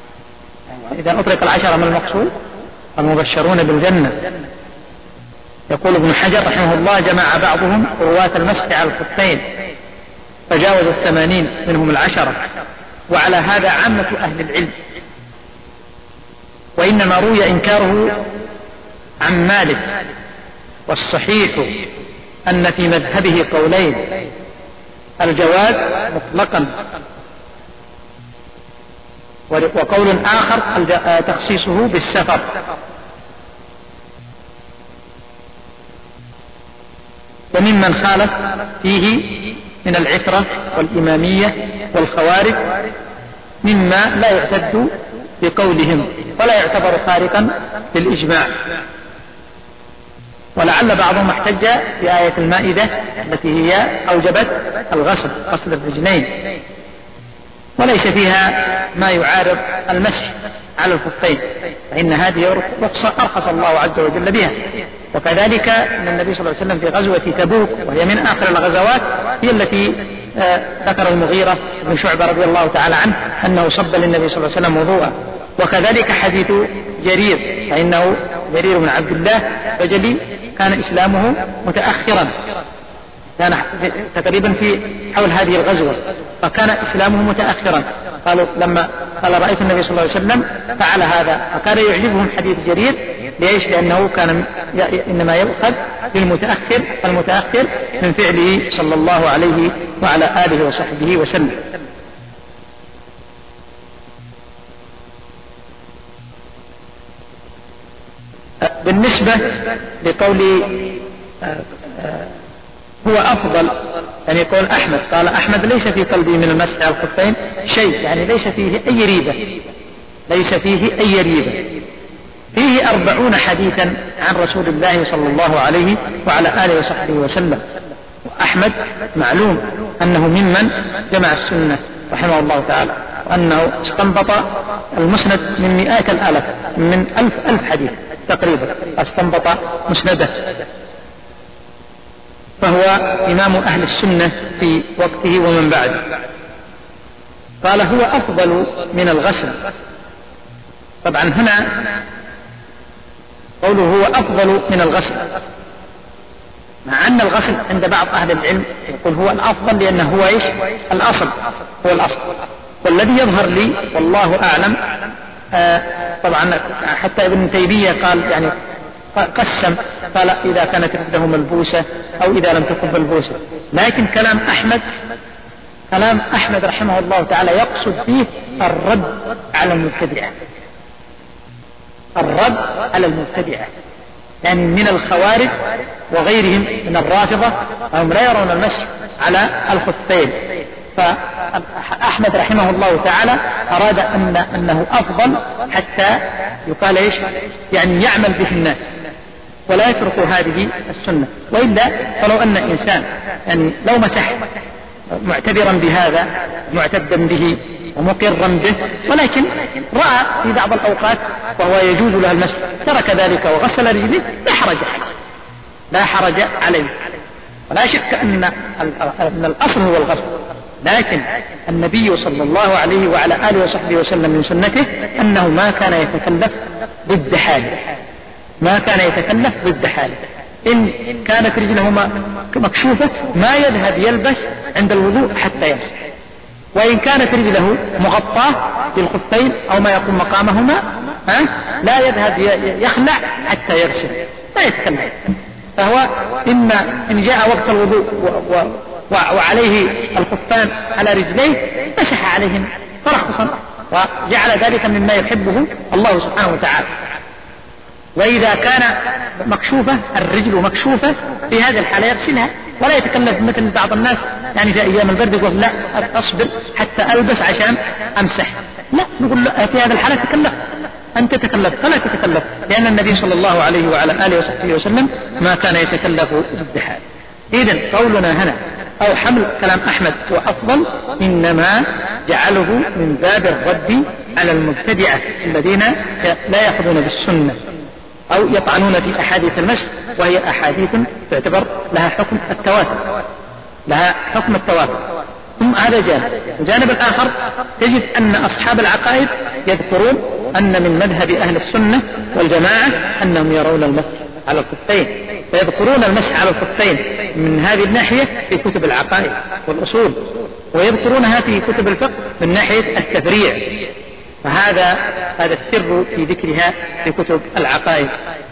إذا أطلق العشرة من المقصود المبشرون بالجنة، يقول ابن حجر رحمه الله: جمع بعضهم رواة المسح على الخفين فجاوز الثمانين منهم العشرة، وعلى هذا عامة أهل العلم، وإنما روي إنكاره عن مالك، والصحيح أن في مذهبه قولين: الجواز مطلقا، وقول آخر تخصيصه بالسفر. وممن خالف فيه من العترة والإمامية والخوارج مما لا يعتد بقولهم ولا يعتبر خارقا للإجماع. ولعل بعضهم احتج بآية المائدة التي هي أوجبت الغسل غسل الرجلين، وليس فيها ما يعارض المسح على الخفين، فإن هذه رخصة أرخص الله عز وجل بها. وكذلك أن النبي صلى الله عليه وسلم في غزوة تبوك، وهي من آخر الغزوات، هي التي آه ذكر المغيرة بن شعبة رضي الله تعالى عنه أنه صب للنبي صلى الله عليه وسلم وضوءا. وكذلك حديث جرير، فإنه جرير بن عبد الله بجلي كان إسلامه متأخرا، كان تقريبا في حول هذه الغزوة، فكان إسلامه متأخرا. قالوا لما قال: رأيت النبي صلى الله عليه وسلم فعل هذا، فكان يعجبهم حديث جرير. ليش؟ لأنه كان إنما يؤخذ بالمتأخر، المتأخر من فعله صلى الله عليه وعلى آله وصحبه وسلم. بالنسبة لقول هو أفضل، يعني يقول أحمد، قال أحمد: ليس في قلبي من المسح على الخفين شيء، يعني ليس فيه أي ريبة، ليس فيه أي ريبة. فيه أربعون حديثا عن رسول الله صلى الله عليه وعلى آله وصحبه وسلم. وأحمد معلوم أنه ممن جمع السنة رحمه الله تعالى، وأنه استنبط المسند من مئات الآلاف، من ألف ألف حديث تقريبا استنبط مسنده، فهو إمام أهل السنة في وقته ومن بعده. قال: هو أفضل من الغسل. طبعا هنا قوله هو أفضل من الغسل، مع أن الغسل عند بعض أهل العلم يقول هو الأفضل، لأنه هو إيش؟ الأصل، هو الأصل. والذي يظهر لي والله أعلم، آه طبعا حتى ابن تيمية قال يعني قسم، قال إذا كانت رجله ملبوسة أو إذا لم تكن ملبوسة. لكن كلام أحمد كلام أحمد رحمه الله تعالى يقصد فيه الرد على المبتدعة، الرد على المبتدعة، يعني من الخوارج وغيرهم من الرافضة، هم لا يرون المسح على الخفين. فأحمد رحمه الله تعالى أراد أن أنه أفضل حتى يقال إيش؟ يعني يعمل به الناس ولا يترك هذه السنة. وإلا فلو أن إنسان يعني لو مسح معتبرا بهذا معتدا به ومقرا به، ولكن رأى في بعض الأوقات وهو يجوز له المسح ترك ذلك وغسل رجله، لا حرج عليه، لا حرج عليه. ولا شك أن أن الأصل هو الغسل، لكن النبي صلى الله عليه وعلى آله وصحبه وسلم من سنته أنه ما كان يتكلف ضد حاله، ما كان يتكلف ضد حاله. إن كانت رجله مكشوفة ما يذهب يلبس عند الوضوء حتى يمسح، وإن كانت رجله مغطاة بالخفين أو ما يقوم مقامهما لا يذهب يخلع حتى يغسل، لا يتكلف. فهو إن, إن جاء وقت الوضوء و و وعليه الخفان على رجليه مسح عليهم فرخصا، وجعل ذلك مما يحبه الله سبحانه وتعالى. وإذا كان مكشوفة الرجل مكشوفة في هذه الحالة يغسلها، ولا يتكلف مثل بعض الناس يعني في أيام البرد يقول لا أصبر حتى ألبس عشان أمسح، لا، نقول لا، في هذه الحالة تكلف، أنت تكلف فلا تتكلف، لأن النبي صلى الله عليه وعلى آله وصحبه وسلم ما كان يتكلف ضد حال. إذن قولنا هنا أو حمل كلام أحمد وأفضل إنما جعله من باب الرد على المبتدعة الذين لا يأخذون بالسنة أو يطعنون في أحاديث المسح، وهي أحاديث تعتبر لها حكم التواتر، لها حكم التواتر. ثم هذا جانب. الجانب الآخر تجد أن أصحاب العقائد يذكرون أن من مذهب أهل السنة والجماعة أنهم يرون المسح على الخفين، ويذكرون المسح على الخفين من هذه الناحية في كتب العقائد والأصول، ويذكرونها في كتب الفقه من ناحية التفريع، فهذا هذا السر في ذكرها في كتب العقائد.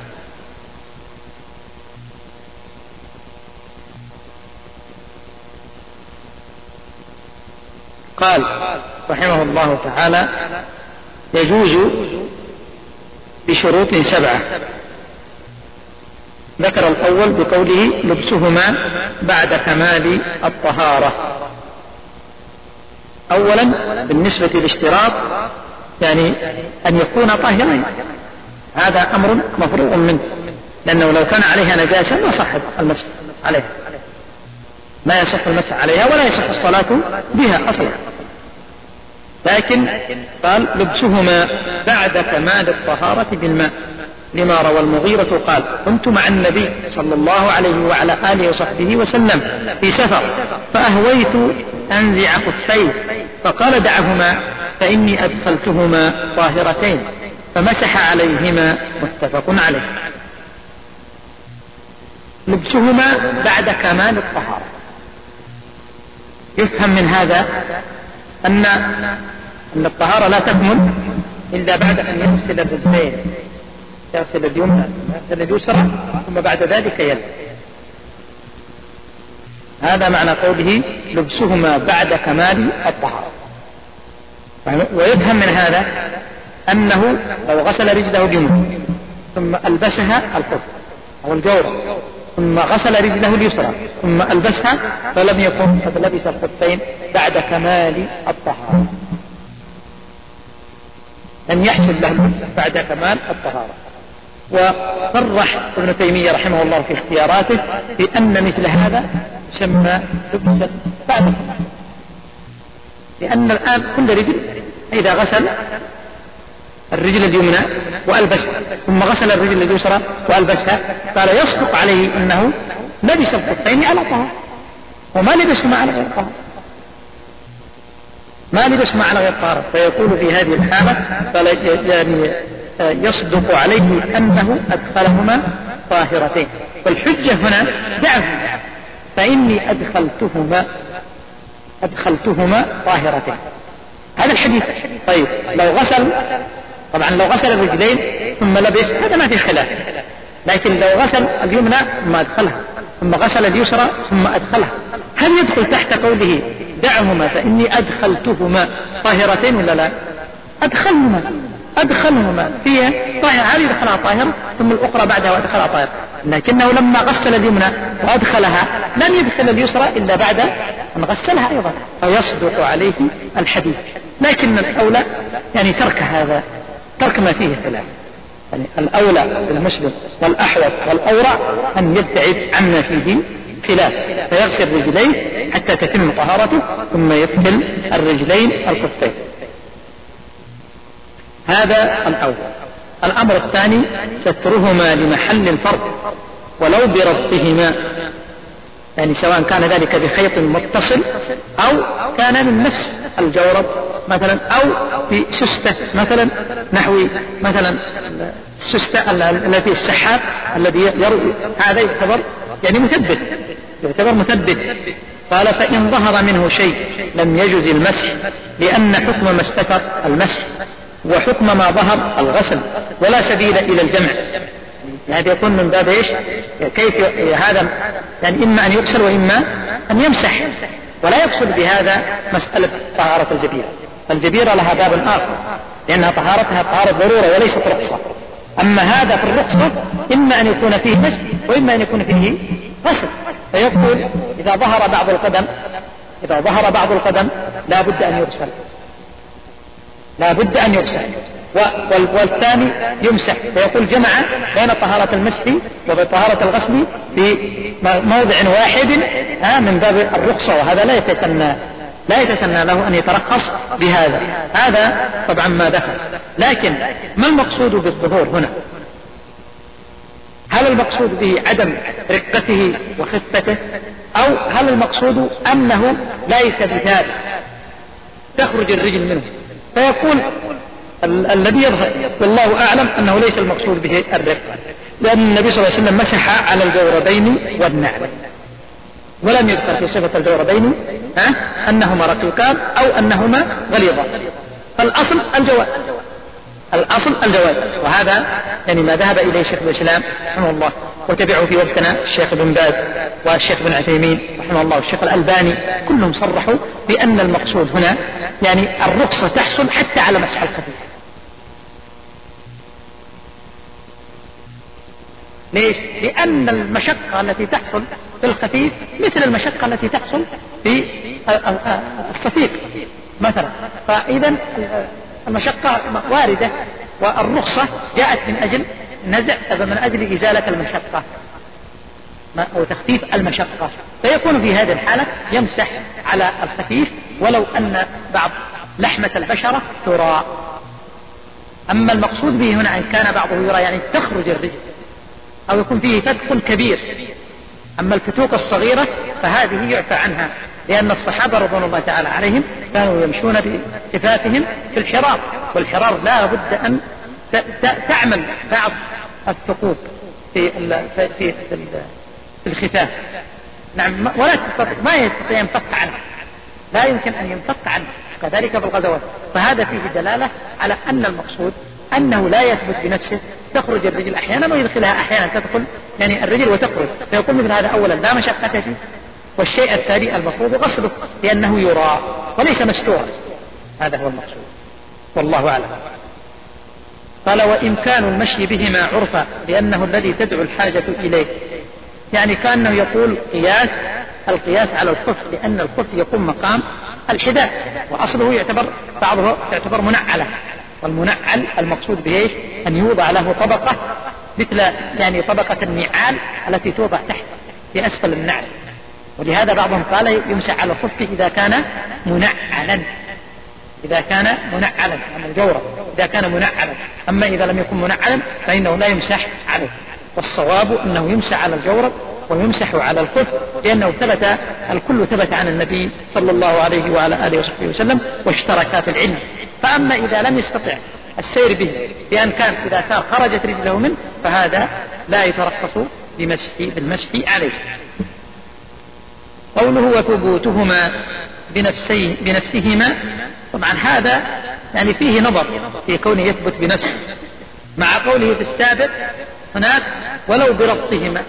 قال رحمه الله تعالى: يجوز بشروط سبعة. ذكر الأول بقوله: لبسهما بعد كمال الطهارة. أولا بالنسبة للاشتراط يعني أن يكون طاهرين، هذا أمر مفروغ منه، لأنه لو كان عليها نجاسة ما صح المسح عليها، ما يصح المسح عليها ولا يصح الصلاة بها أصلا. لكن قال: لبسهما بعد كمال الطهارة بالماء، لما روى المغيرة قال: كنت مع النبي صلى الله عليه وعلى آله وصحبه وسلم في سفر فأهويت أنزع خفي فقال: دعهما فإني أدخلتهما طاهرتين، فمسح عليهما، متفق عليه. لبسهما بعد كمال الطهارة، يفهم من هذا أن أن الطهارة لا تكمل إلا بعد أن يغسل الرجلين، يغسل اليمنى يغسل اليسرى، ثم بعد ذلك يلبس. هذا معنى قوله: لبسهما بعد كمال الطهارة. ويفهم من هذا أنه لو غسل رجله اليمنى ثم ألبسها الخف أو الجورب، ثم غسل رجله اليسرى ثم ألبسها، فلم يكن قد لبس الخفين بعد كمال الطهارة، أن يحصل له بعد كمال الطهارة. وصرح ابن تيمية رحمه الله في اختياراته بأن مثل هذا يسمى لبسا بعد كمال، لأن الآن كل رجل إذا غسل الرجل اليمنى وألبسها ثم غسل الرجل اليسرى وألبسها، قال يصدق عليه أنه لبس الخفين على طهارة، وما لبسهما على غير طهارة، ما لبسهما على غير طهارة، فيقول في هذه الحالة قال يعني يصدق عليه أنه أدخلهما طاهرتين. والحجة هنا: دعهما فإني أدخلتهما أدخلتهما طاهرتين. هذا الحديث. طيب لو غسل، طبعا لو غسل الرجلين ثم لبس هذا ما في خلاف، لكن لو غسل اليمنى ثم أدخلها ثم غسل اليسرى ثم أدخلها، هل يدخل تحت قوله دعهما فإني أدخلتهما طاهرتين ولا لا؟ أدخلهما أدخلهما فيها طاهرة، هذه دخلها طاهرة ثم الأخرى بعدها وأدخلها طاهرة، لكنه لما غسل اليمنى وأدخلها لم يدخل اليسرى إلا بعد أن غسلها أيضا، فيصدق عليه الحديث. لكن الأولى يعني ترك هذا، ترك ما فيه خلاف، يعني الأولى بالمسلم والأحوط والأورع أن يبتعد عما فيه خلاف، فيغسل رجليه حتى تتم طهارته ثم يدخل الرجلين الخفين. هذا الأول. الأمر الثاني: سترهما لمحل الفرد ولو بربطهما، يعني سواء كان ذلك بخيط متصل أو كان من نفس الجورب مثلا، أو بسستة مثلا، نحو مثلا السستة التي السحاب الذي يروي، هذا يعتبر يعني مثبت، يعتبر مثبت. قال: فإن ظهر منه شيء لم يجز المسح، لأن حكم ما استتر المسح وحكم ما ظهر الغسل، ولا سبيل إلى الجمع. هذا يكون من باب إيش؟ كيف هذا؟ يعني إما أن يغسل وإما أن يمسح، ولا يقصد بهذا مسألة طهارة الجبيرة. الجبيرة لها باب آخر، لأنها طهارتها طهارة ضرورة وليست رخصة. أما هذا في الرخصة إما أن يكون فيه مسح وإما أن يكون فيه غسل. فيقول إذا ظهر بعض القدم إذا ظهر بعض القدم لا بد أن يغسل، لا بد أن يغسل، والثاني يمسح. فيقول جمع بين طهارة المسح وطهارة الغسل في موضع واحد من باب الرخصة، وهذا لا يتسنى لا يتسنى له أن يترخص بهذا. هذا طبعا ما دخل. لكن ما المقصود بالظهور هنا؟ هل المقصود به عدم رقته وخفته، أو هل المقصود أنه ليس بذلك تخرج الرجل منه؟ فيقول ال- الذي يظهر والله أعلم أنه ليس المقصود به الرقة، لأن النبي صلى الله عليه وسلم مسح على الجوربين والنعلين، ولم يذكر في صفة الجوربين أه؟ أنهما رقيقان أو أنهما غليظان. فالأصل الجواز، الأصل الجواز، وهذا يعني ما ذهب إليه شيخ الإسلام رحمه الله، وتبعه في وقتنا الشيخ ابن باز والشيخ ابن عثيمين رحمه الله والشيخ الألباني، كلهم صرحوا بأن المقصود هنا يعني الرخصة تحصل حتى على مسح الخفيف. ليش؟ لأن المشقة التي تحصل في الخفيف مثل المشقة التي تحصل في الصفيق مثلا، فإذا المشقة واردة، والرخصة جاءت من أجل نزع من أجل إزالة المشقة أو تخفيف المشقة، فيكون في هذه الحالة يمسح على الخفيف ولو أن بعض لحمة البشرة ترى. أما المقصود به هنا أن كان بعضه يرى يعني تخرج الرجل أو يكون فيه فتق كبير، أما الفتوق الصغيرة فهذه يعفى عنها، لأن الصحابة رضوان الله تعالى عليهم كانوا يمشون بكفافهم في الحرار، والحرار لا بد أن تعمل بعض الثقوب في في في الخفاف، نعم، ولا تستطيع ما يستطيع ينفك عنه، لا يمكن أن ينفك عنه، كذلك في الغزوات. فهذا فيه دلالة على أن المقصود أنه لا يثبت بنفسه، تخرج الرجل أحيانا ويدخلها أحيانا، تدخل يعني الرجل وتخرج، فيكون مثل هذا أولا لا مشقة فيه، والشيء الثاني المفروض غسله لأنه يرى وليس مستورا، هذا هو المقصود والله أعلم. قال وإمكان المشي بهما عرفا لأنه الذي تدعو الحاجة إليه، يعني كأنه يقول قياس القياس على الخف، لأن الخف يقوم مقام الحذاء، وأصله يعتبر بعضه يعتبر منعلة، والمنعل المقصود به أن يوضع له طبقة مثل يعني طبقة النعال التي توضع تحت في أسفل النعل، ولهذا بعضهم قال يمسح على الخف إذا كان منعلا، إذا كان منعلا عن الجورب، إذا كان منعلا، أما إذا لم يكن منعلا فإنه لا يمسح عليه. والصواب أنه يمسح على الجورب ويمسح على الخف، لأنه ثبت الكل ثبت عن النبي صلى الله عليه وعلى آله وصحبه وسلم واشتركا في العلم. فأما إذا لم يستطع السير به بأن كان إذا سار خرجت رجله منه فهذا لا يترخص بمسح بالمسح عليه. قوله وثبوتهما بنفسي بنفسهما، طبعا هذا يعني فيه نظر في كونه يثبت بنفسه، مع قوله في السابق هناك ولو بربطهما.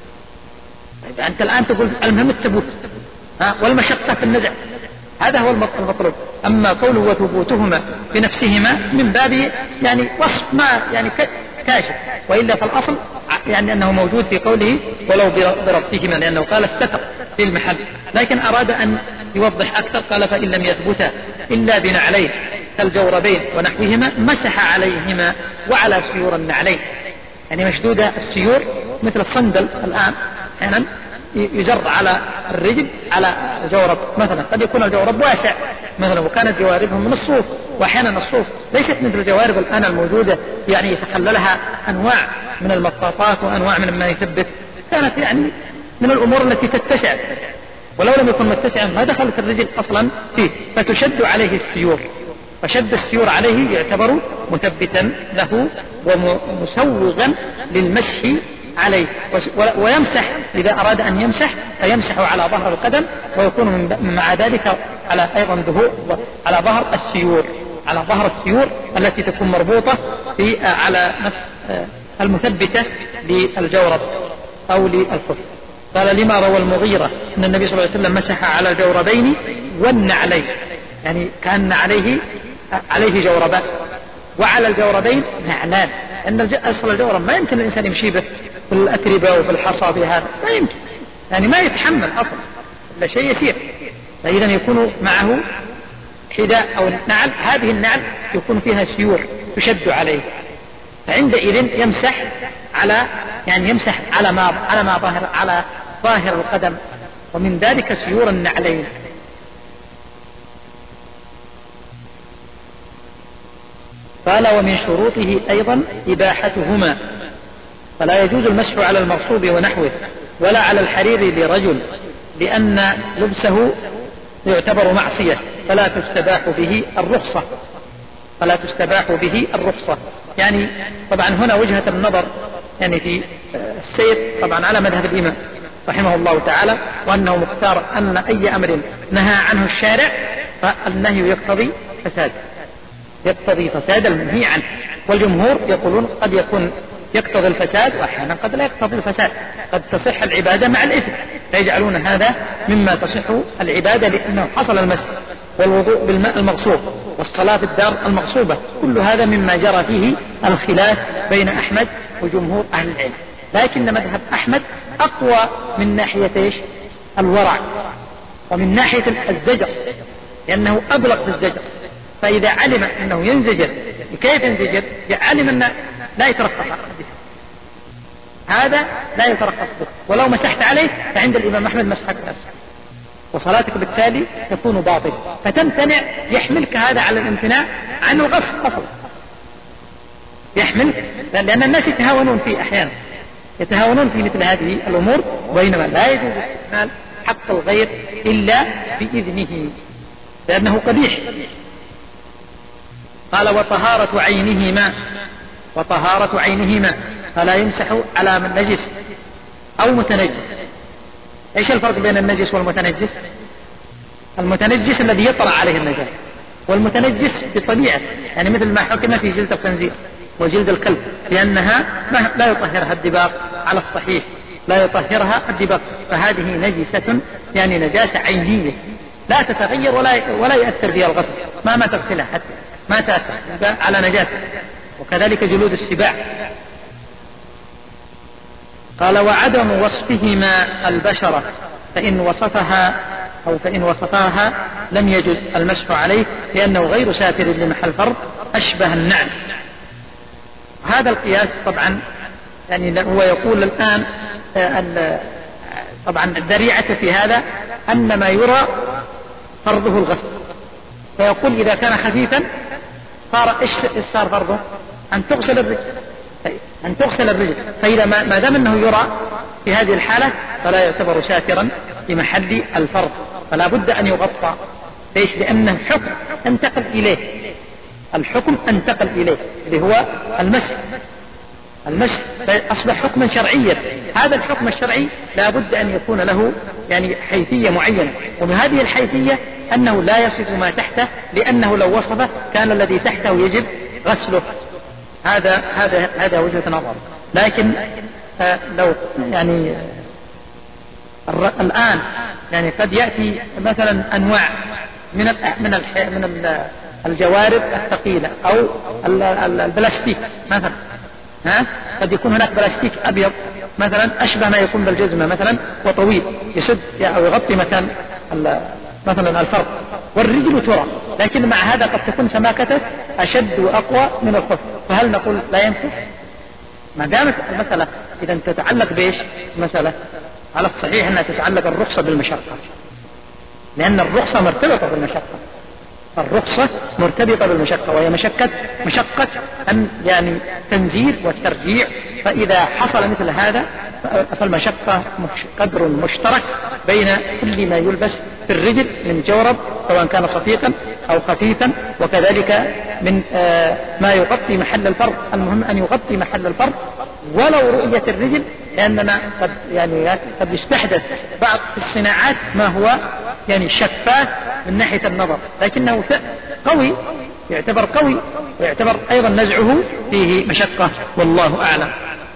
طيب أنت الآن تقول المهم الثبوت والمشقة في النزع، هذا هو المطلوب. أما قوله وثبوتهما بنفسهما من باب يعني وصف ما يعني كاشف، وإلا فالأصل يعني أنه موجود في قوله ولو بربطهما، لأنه قال الستر في المحل، لكن أراد أن يوضح أكثر قال فإن لم يثبتا إلا بنعلين كالجوربين ونحوهما مسح عليهما وعلى سيور النعلين، يعني مشدودة السيور مثل الصندل الآن أحيانا يجر على الرجل على الجورب، مثلا قد يكون الجورب واسع مثلا وكانت جواربهم من الصوف، وأحيانا الصوف ليست مثل الجوارب الآن الموجودة يعني يتخللها أنواع من المطاطات وأنواع من ما يثبت، كانت يعني من الأمور التي تتسع، ولو لم يكن متسعا ما دخلت الرجل أصلا فيه، فتشد عليه السيور، فشد السيور عليه يعتبر مثبتا له ومسوغا للمسح عليه، ويمسح إذا أراد أن يمسح فيمسح على ظهر القدم، ويكون مع ذلك على أيضا ظهور على ظهر السيور، على ظهر السيور التي تكون مربوطة في على نفس المثبتة للجورب أو للخف. قال لما روى المغيرة أن النبي صلى الله عليه وسلم مسح على الجوربين والنعلين، يعني كان عليه عليه جوربان وعلى الجوربين نعلان، أن أصل الجورب ما يمكن الإنسان يمشي به في الأتربة وفي الحصى في هذا، ما يمكن، يعني ما يتحمل أصلا إلا شيء يسير، فإذا يكون معه حذاء أو نعل، هذه النعل يكون فيها سيور تشد عليه، فعندئذ يمسح على يعني يمسح على ما على ما ظاهر على ظاهر القدم، ومن ذلك سيور النعلين. قال ومن شروطه أيضا إباحتهما، فلا يجوز المسح على المغصوب ونحوه ولا على الحرير لرجل، لأن لبسه يعتبر معصية فلا تستباح به الرخصة، فلا تستباح به الرخصة. يعني طبعا هنا وجهة النظر يعني في السير طبعا على مذهب الإمام رحمه الله تعالى، وأنه مختار أن أي أمر نهى عنه الشارع فالنهي يقتضي فساد يقتضي فساد المنهي عنه. والجمهور يقولون قد يكون يقتضي الفساد وأحيانا قد لا يقتضي الفساد، قد تصح العبادة مع الإثم، فيجعلون هذا مما تصح العبادة لأنه حصل المسح والوضوء بالماء المغصوب والصلاة في الدار المغصوبة، كل هذا مما جرى فيه الخلاف بين أحمد وجمهور أهل العلم. لكن مذهب أحمد أقوى من ناحية إيش؟ الورع، ومن ناحية الزجر، لأنه أبلغ في الزجر. فإذا علم أنه ينزجر كيف ينزجر؟ علم أنه لا يترخص هذا لا يترخص به، ولو مسحت عليه فعند الإمام أحمد مسحك نفسك وصلاتك بالتالي تكون باطلة، فتمتنع. يحملك هذا على الامتناع عن الغسل أصلا، يحملك، لأن الناس يتهاونون فيه أحيانا، يتهاونون في مثل هذه الأمور، بينما لا يجوز استعمال حق الغير إلا بإذنه لأنه قبيح. قال وطهارة عينهما وطهارة عينهما فلا يمسح على من نجس أو متنجس. إيش الفرق بين النجس والمتنجس؟ المتنجس الذي يطرأ عليه النجاسة، والمتنجس بطبيعة، يعني مثل ما حكم في جلد الخنزير وجلد الكلب، لأنها لا يطهرها الدباغ على الصحيح، لا يطهرها الدباغ، فهذه نجسة يعني نجاسة عينية لا تتغير ولا ولا يؤثر فيها الغسل، ما ما تغسلها حتى ما تأثر على نجاسة. وكذلك جلود السباع. قال وعدم وصفهما البشرة فإن وصفها أو فإن وصفاها لم يجوز المسح عليه لأنه غير ساتر لمحل فرض أشبه النعل. هذا القياس طبعا يعني هو يقول الآن طبعا الذريعة في هذا أن ما يرى فرضه الغسل، فيقول إذا كان خفيفا صار إيش صار فرضه؟ أن تغسل الرجل، أن تغسل الرجل، فإذا ما دام أنه يرى في هذه الحالة فلا يعتبر ساترا في محل الفرض، فلا بد أن يغطى. ليش؟ لأنه حكم انتقل إليه، الحكم انتقل إليه اللي هو المسح، المسح فأصبح حكما شرعيا. هذا الحكم الشرعي لا بد أن يكون له يعني حيثية معينة، ومن هذه الحيثية أنه لا يصف ما تحته، لأنه لو وصفه كان الذي تحته يجب غسله. هذا هذا هذا وجهة نظر. لكن آه لو يعني الآن يعني قد يأتي مثلا أنواع من من من الجوارب الثقيلة أو البلاستيك مثلا، ها قد يكون هناك بلاستيك أبيض مثلا أشبه ما يكون بالجزمة مثلا وطويل يسد أو يغطي مكان مثلا الفرق، والرجل ترى، لكن مع هذا قد تكون سماكته أشد وأقوى من الخف، فهل نقول لا يمسح؟ ما دامت المسألة إذا تتعلق بإيش؟ مسألة على الصحيح أنها تتعلق الرخصة بالمشقة، لأن الرخصة مرتبطة بالمشقة، الرخصة مرتبطة بالمشقة، وهي مشقة مشقة أن يعني تنزيل والترجيع. فإذا حصل مثل هذا فالمشقة قدر مشترك بين كل ما يلبس في الرجل من جورب سواء كان صفيقا أو خفيفا، وكذلك من ما يغطي محل الفرض. المهم أن يغطي محل الفرض ولو رؤية الرجل، لأننا قد يعني قد يستحدث بعض الصناعات ما هو يعني شفاف من ناحية النظر، لكنه قوي، يعتبر قوي، ويعتبر أيضا نزعه فيه مشقة، والله أعلم.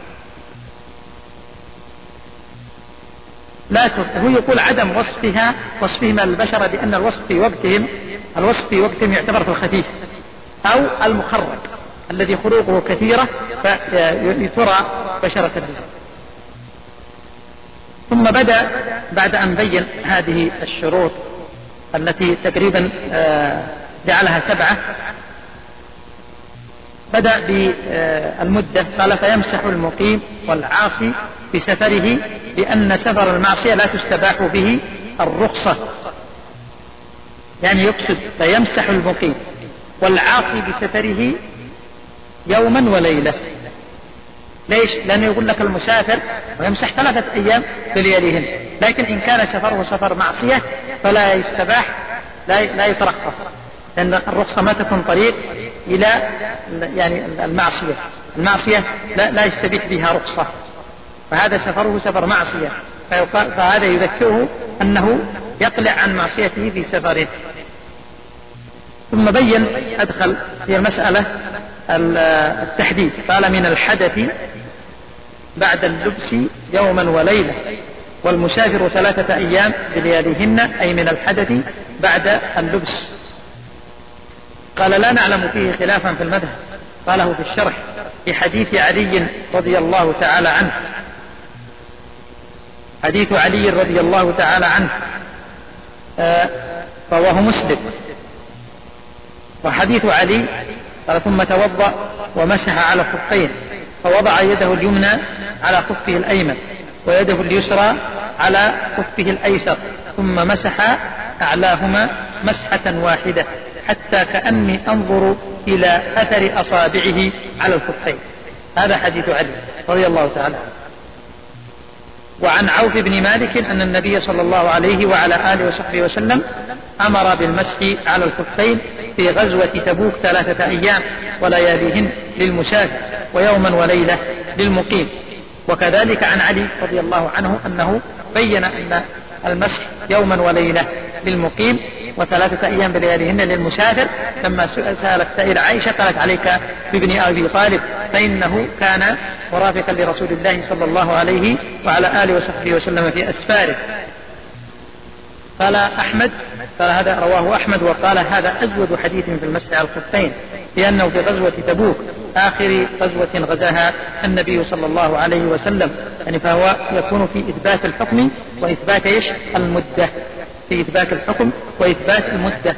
لا هو يقول عدم وصفها وصفهما البشرة، لأن الوصف في وقتهم الوصف في وقتهم يعتبر في الخفيف أو المخرج الذي خروقه كثيرة فيترى بشرة الرجل. ثم بدأ بعد أن بين هذه الشروط التي تقريبا جعلها سبعة، بدأ بالمدة. قال فيمسح المقيم والعاصي بسفره، لأن سفر المعصية لا تستباح به الرخصة، يعني يقصد فيمسح المقيم والعاصي بسفره يوما وليلة. ليش؟ لأنه يقول لك المسافر ويمسح ثلاثة أيام بلياليهن، لكن إن كان سفره سفر معصية فلا يستباح، لا لا يترخص، لأن الرخصة ما تكون طريق إلى يعني المعصية، المعصية لا, لا يستبيح بها رخصة، فهذا سفره سفر معصية، فهذا يذكره أنه يقلع عن معصيته في سفره. ثم بين أدخل في المسألة التحديد، قال من الحدث بعد اللبس يوما وليلة، والمسافر ثلاثة أيام بلياليهن، أي من الحدث بعد اللبس. قال لا نعلم فيه خلافا في المذهب، قاله في الشرح في حديث علي رضي الله تعالى عنه، حديث علي رضي الله تعالى عنه آه رواه مسلم. وحديث علي قال ثم توضأ ومسح على خفين، فوضع يده اليمنى على خفه الأيمن ويده اليسرى على خفه الأيسر، ثم مسح أعلاهما مسحة واحدة حتى كأني أنظر إلى أثر أصابعه على الخفين. هذا حديث علي رضي الله تعالى. وعن عوف بن مالك أن النبي صلى الله عليه وعلى آله وصحبه وسلم أمر بالمسح على الخفين في غزوة تبوك ثلاثة أيام ولياليهن للمسافر، ويوما وليلة للمقيم. وكذلك عن علي رضي الله عنه أنه بين أن المسح يوما وليلة للمقيم وثلاثة أيام بلياليهن للمسافر. لما سألت سائلة عائشة قالت عليك بابن أبي طالب فإنه كان مرافقا لرسول الله صلى الله عليه وعلى آله وصحبه وسلم في أسفاره. قال أحمد، قال هذا رواه أحمد وقال هذا أجود حديث في المسح على الخفين، لأنه في غزوة تبوك آخر غزوة غزاها النبي صلى الله عليه وسلم، يعني فهو يكون في إثبات الحكم وإثبات إيش المدة، في إثبات الحكم وإثبات المدة.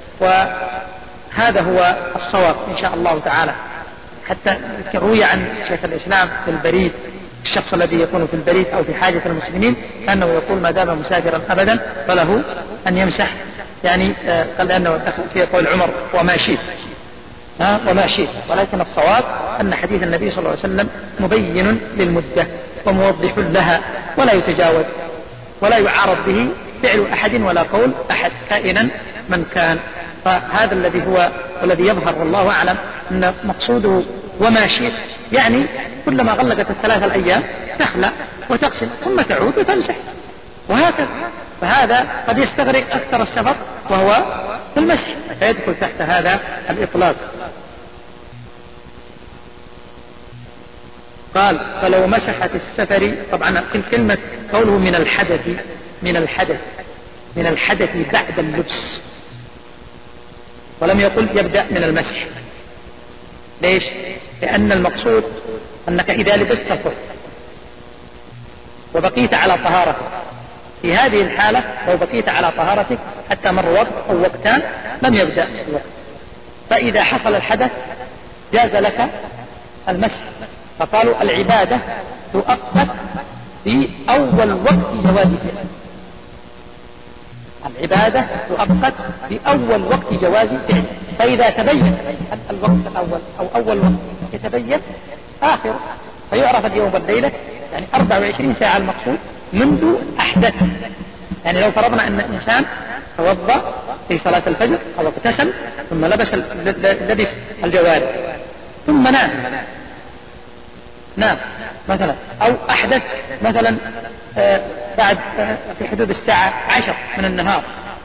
وهذا هو الصواب إن شاء الله تعالى. حتى روي عن شيخ الإسلام في البريد، الشخص الذي يكون في البريد أو في حاجة المسلمين أنه يقول ما دام مسافرا أبدا فله أن يمسح، يعني قال لأنه في قول عمر وما شئت وما شئت، ولكن الصواب أن حديث النبي صلى الله عليه وسلم مبين للمدة وموضح لها، ولا يتجاوز ولا يعارض به فعل أحد ولا قول أحد كائنا من كان. فهذا الذي هو والذي يظهر والله أعلم أن مقصوده وما شئت، يعني كلما غلقت الثلاثة الأيام تخلع وتغسل ثم تعود وتمسح وهكذا. فهذا قد يستغرق أكثر السفر وهو في المسح، فيدخل تحت هذا الإطلاق. قال فلو مسح في السفر، طبعا كلمة قوله من الحدث من الحدث من الحدث بعد اللبس، ولم يقل يبدأ من المسح. ليش؟ لأن المقصود أنك إذا لبست الخف وبقيت على طهارتك، في هذه الحالة لو بقيت على طهارتك حتى مر وقت أو وقتان لم يبدأ الوقت، فإذا حصل الحدث جاز لك المسح. فقالوا العبادة تؤقت في أول وقت جواز فعله، العبادة تؤقت في أول وقت جواز فعله، فإذا تبين الوقت الأول أو أول وقت يتبين آخر فيعرف اليوم والليلة، يعني أربع وعشرين ساعة المقصود منذ أحدث. يعني لو فرضنا أن الإنسان توضأ في صلاة الفجر أو اغتسل ثم لبس لبس الجوارح ثم نام نام مثلا، أو أحدث مثلا آه بعد آه في حدود الساعة عشر من النهار،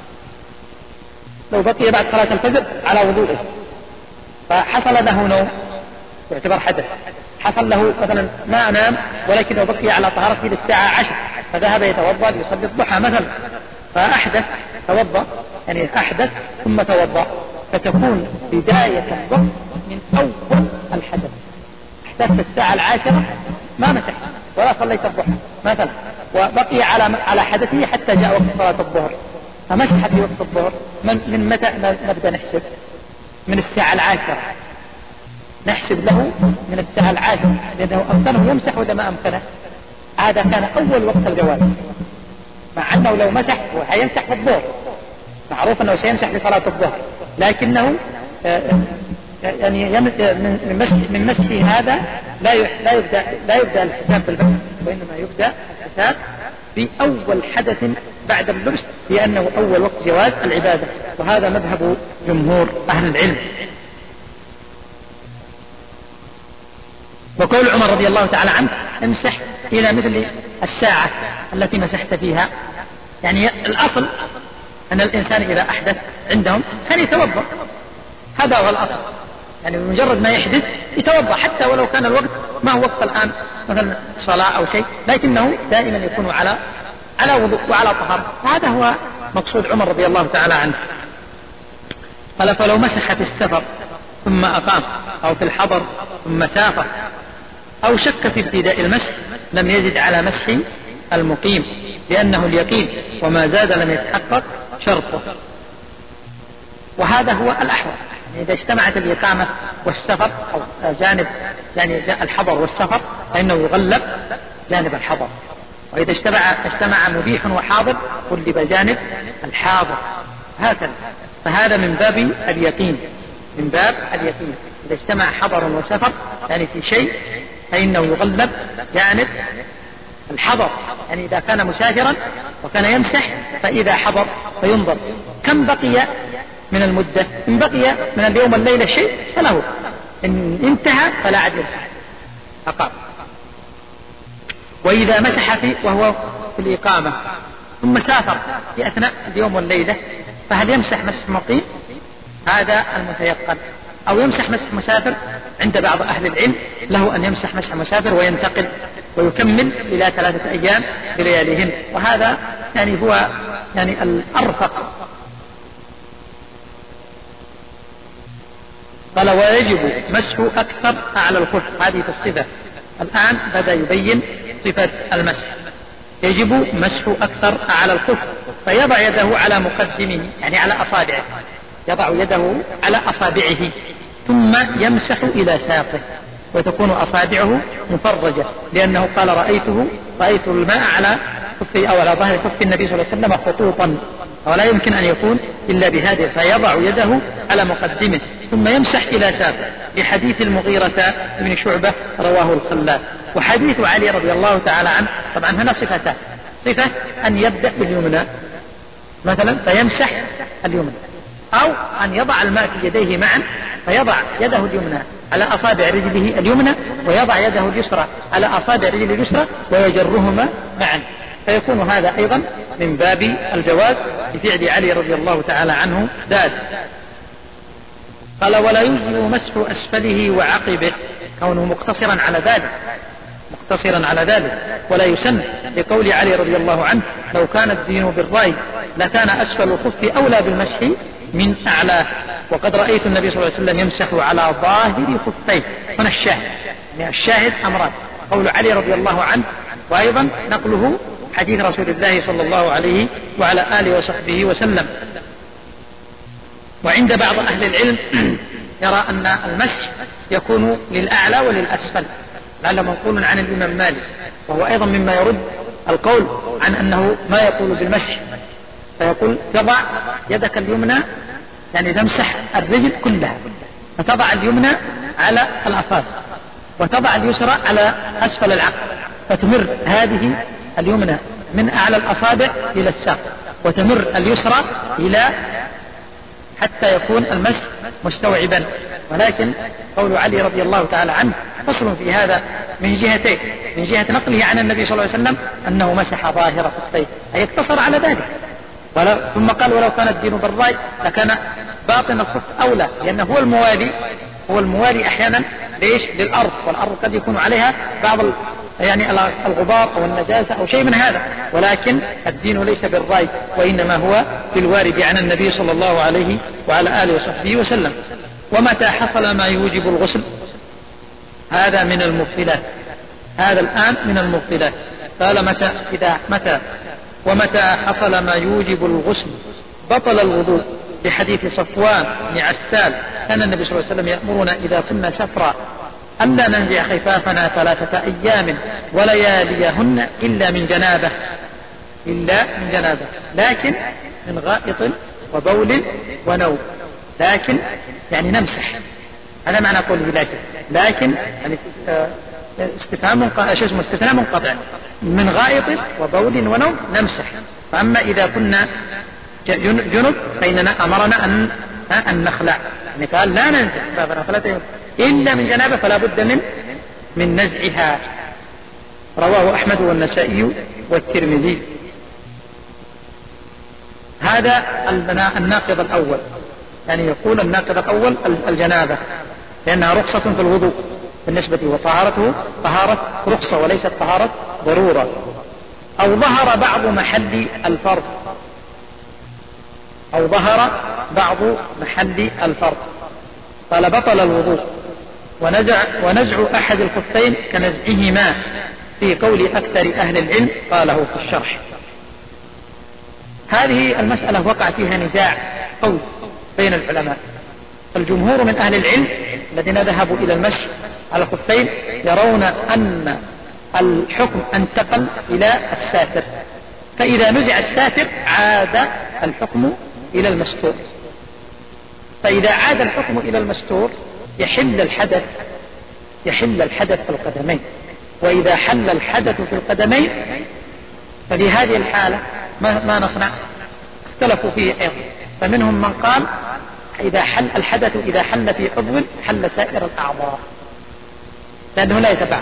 لو بقي بعد صلاة الفجر على وضوءه فحصل له نوم يعتبر حدث، حصل له مثلا ما نام ولكن لو بقي على طهارته للساعة عشر فذهب يتوضأ ليصلي الضحى مثلا، فأحدث توضأ، يعني أحدث ثم توضأ، فتكون بداية الوقت من أول الحدث. احدث الساعة العاشرة ما مسح ولا صليت الضحى مثلا، وبقي على على حدثه حتى جاء وقت صلاة الظهر، فمسح في وقت الظهر. من, من متى نبدأ نحسب؟ من الساعة العاشرة نحسب له من الساعة العاشرة، لأنه أمكنه يمسح ولا ما أمكنه. هذا كان أول وقت الجواز، مع أنه لو مسح وحيمسح في الظهر، معروف أنه سيمسح لصلاة الظهر، لكنه يعني من مسح من مسح هذا لا لا يبدأ لا يبدأ الحساب بالمسح، وإنما يبدأ الحساب في أول حدث بعد اللبس، لأنه أول وقت جواز العبادة، وهذا مذهب جمهور أهل العلم. وقول عمر رضي الله تعالى عنه امسح إلى مثل الساعة التي مسحت فيها. يعني الأصل أن الإنسان إذا أحدث عندهم كان يتوضأ، هذا هو الأصل، يعني بمجرد ما يحدث يتوضأ حتى ولو كان الوقت ما هو وقت الآن مثلا صلاة أو شيء، لكنه دائما يكون على على وضوء وعلى طهارة. هذا هو مقصود عمر رضي الله تعالى عنه. قال فلو مسح في السفر ثم أقام، أو في الحضر ثم سافر، أو شك في ابتداء المسح لم يزد على مسح المقيم، لأنه اليقين وما زاد لم يتحقق شرطه. وهذا هو الأحوال، إذا اجتمعت الإقامة والسفر أو جانب يعني الحضر والسفر فإنه يغلب جانب الحضر، وإذا اجتمع, اجتمع مبيح وحاضر غلب جانب الحاضر، هكذا. فهذا من باب اليقين، من باب اليقين إذا اجتمع حضر وسفر يعني في شيء فإنه يغلب جانب الحضر. يعني إذا كان مسافرا وكان يمسح فإذا حضر فينظر كم بقي من المدة، إن بقي من اليوم والليلة شيء فله، إن انتهى فلا عد أقام. وإذا مسح في وهو في الإقامة ثم سافر في أثناء اليوم والليلة فهل يمسح مسح مقيم؟ هذا المتيقن، أو يمسح مسح مسافر. عند بعض أهل العلم له أن يمسح مسح مسافر وينتقل ويكمل إلى ثلاثة أيام بلياليهن، وهذا يعني هو يعني الأرفق. قال ويجب مسح أكثر أعلى الخف، هذه في الصفة. الآن بدأ يبين صفة المسح. يجب مسح أكثر أعلى الخف، فيضع يده على مقدمه يعني على أصابعه، يضع يده على أصابعه ثم يمسح إلى ساقه، وتكون أصابعه مفرجة، لأنه قال رأيته رأيت الماء على خفي أو على ظهر خف النبي صلى الله عليه وسلم خطوطا، ولا يمكن أن يكون إلا بهذه، فيضع يده على مقدمه ثم يمسح إلى ساقه، لحديث المغيرة بن شعبة رواه الخلال. وحديث علي رضي الله تعالى عنه طبعا هنا صفتان، صفة أن يبدأ باليمنى مثلا فيمسح اليمنى، أو أن يضع الماء في يديه معا فيضع يده اليمنى على أصابع رجله اليمنى ويضع يده اليسرى على أصابع رجله اليسرى ويجرهما معا، فيكون هذا أيضا من باب الجواز بفعل علي رضي الله تعالى عنه ذلك. قال ولا يجب مسح أسفله وعقبه، كونه مقتصرا على ذلك مقتصرا على ذلك ولا يسن، لقول علي رضي الله عنه لو كان الدين بالرأي لكان أسفل الخف أولى بالمسح من أعلاه، وقد رأيت النبي صلى الله عليه وسلم يمسح على ظاهر خفيه. هنا الشاهد، يعني الشاهد أمران، قول علي رضي الله عنه وأيضا نقله حديث رسول الله صلى الله عليه وعلى آله وصحبه وسلم. وعند بعض أهل العلم يرى أن المسح يكون للأعلى وللأسفل، لعل منقول عن الإمام مالك، وهو أيضا مما يرد القول عن أنه ما يقول بالمسح، فيقول تضع يدك اليمنى يعني تمسح الرجل كلها، فتضع اليمنى على الأصابع وتضع اليسرى على أسفل العقل، فتمر هذه اليمنى من أعلى الأصابع إلى الساق، وتمر اليسرى إلى حتى يكون المسح مستوعبا. ولكن قول علي رضي الله تعالى عنه فصل في هذا من جهتين، من جهة نقله عن النبي صلى الله عليه وسلم أنه مسح ظاهر خفيه، أي اقتصر على ذلك. ثم قال ولو كان الدين بالرأي لكان باطن الخف أولى، لأنه هو الموالي هو الموالي أحيانا ليش للأرض، والأرض قد يكون عليها بعض يعني الغبار أو النجاسة أو شيء من هذا، ولكن الدين ليس بالرأي وإنما هو بالوارد عن النبي صلى الله عليه وعلى آله وصحبه وسلم. ومتى حصل ما يوجب الغسل، هذا من المبطلات، هذا الآن من المبطلات. قال متى إذا متى ومتى حصل ما يوجب الغسل بطل الوضوء، بحديث صفوان بن عسال كان النبي صلى الله عليه وسلم يأمرنا إذا كنا سفرا ألا ننزع خفافنا ثلاثة أيام ولياليهن إلا من جنابة إلا من جنابة لكن من غائط وبول ونوم، لكن يعني نمسح، هذا معنى قوله لكن لكن يعني استفهام منقطع، شو اسمه استثناء منقطع، من غائط وبول ونوم نمسح. فأما إذا كنا جنب فإننا أمرنا أن أن نخلع، يعني قال لا ننزع خفافنا ثلاثة أيام إلا من جنابة، فلا بد من من نزعها. رواه أحمد والنسائي والترمذي. هذا الناقض الأول، يعني يقول الناقض الأول الجنابة، لأنها رخصة في الوضوء بالنسبة، وطهارته طهارة رخصة وليست طهارة ضرورة. أو ظهر بعض محل الفرض، أو ظهر بعض محل الفرض قال بطل الوضوء. ونزع, ونزع أحد الخفين كنزعهما في قول أكثر أهل العلم، قاله في الشرح. هذه المسألة وقع فيها نزاع قوي بين العلماء. الجمهور من أهل العلم الذين ذهبوا إلى المسح على الخفين يرون أن الحكم انتقل إلى الساتر، فإذا نزع الساتر عاد الحكم إلى المستور. فإذا عاد الحكم إلى المستور يحل الحدث يحل الحدث في القدمين. وإذا حل الحدث في القدمين ففي هذه الحالة ما, ما نصنع؟ اختلفوا فيه أيضا. فمنهم من قال إذا حل الحدث إذا حل في عضو حل سائر الأعضاء لأنه لا يتبعض.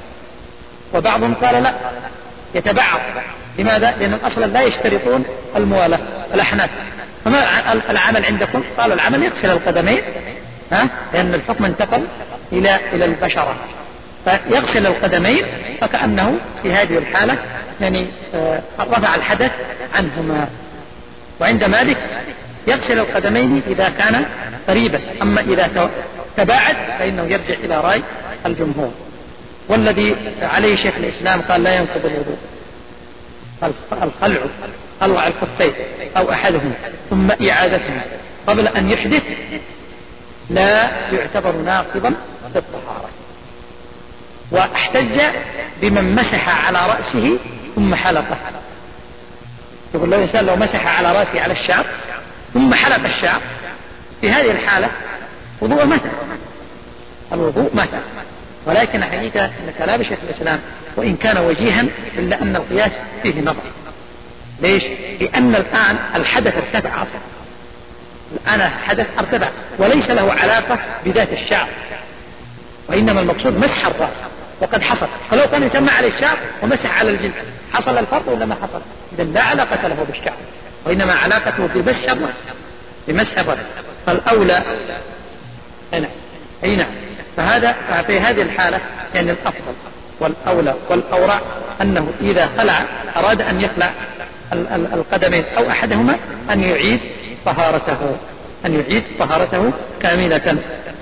وبعضهم قال لا يتبعض. لماذا؟ لأن الأصل لا يشترطون الموالاة. الأحناف فما العمل عندكم؟ قال العمل يغسل القدمين، ها؟ لأن الحكم انتقل إلى إلى البشرة، فيغسل القدمين فكأنه في هذه الحالة يعني آه رفع الحدث عنهما. وعند مالك يغسل القدمين إذا كان قريبا، أما إذا تباعد فإنه يرجع إلى رأي الجمهور. والذي عليه شيخ الإسلام قال لا ينقض الوضوء الخلع خلع الخفين أو أحدهم ثم إعادتهم قبل أن يحدث لا يعتبر ناقضا للطهارة. واحتج بمن مسح على رأسه ثم حلقه. يقول لو إنسان لو مسح على رأسه على الشعر ثم حلق الشعر في هذه الحالة وضوء متى الوضوء متى. ولكن حقيقة أن كلام شيخ الإسلام وإن كان وجيها إلا أن القياس فيه نظر. ليش؟ لأن الآن الحدث ارتفع أصلا، الآن حدث ارتفع وليس له علاقة بذات الشعر، وإنما المقصود مسح الرأس وقد حصل. فلو كان يسمى على الشعر ومسح على الجلد حصل الفرق ولا ما حصل؟ إذن لا علاقة له بالشعر، وإنما علاقته بمسح الرأس بمسح الرأس. فالأولى هنا أي نعم. فهذا في هذه الحالة يعني الأفضل والأولى والأورع أنه إذا خلع أراد أن يخلع القدمين أو أحدهما أن يعيد طهارته أن يعيد طهارته كاملة.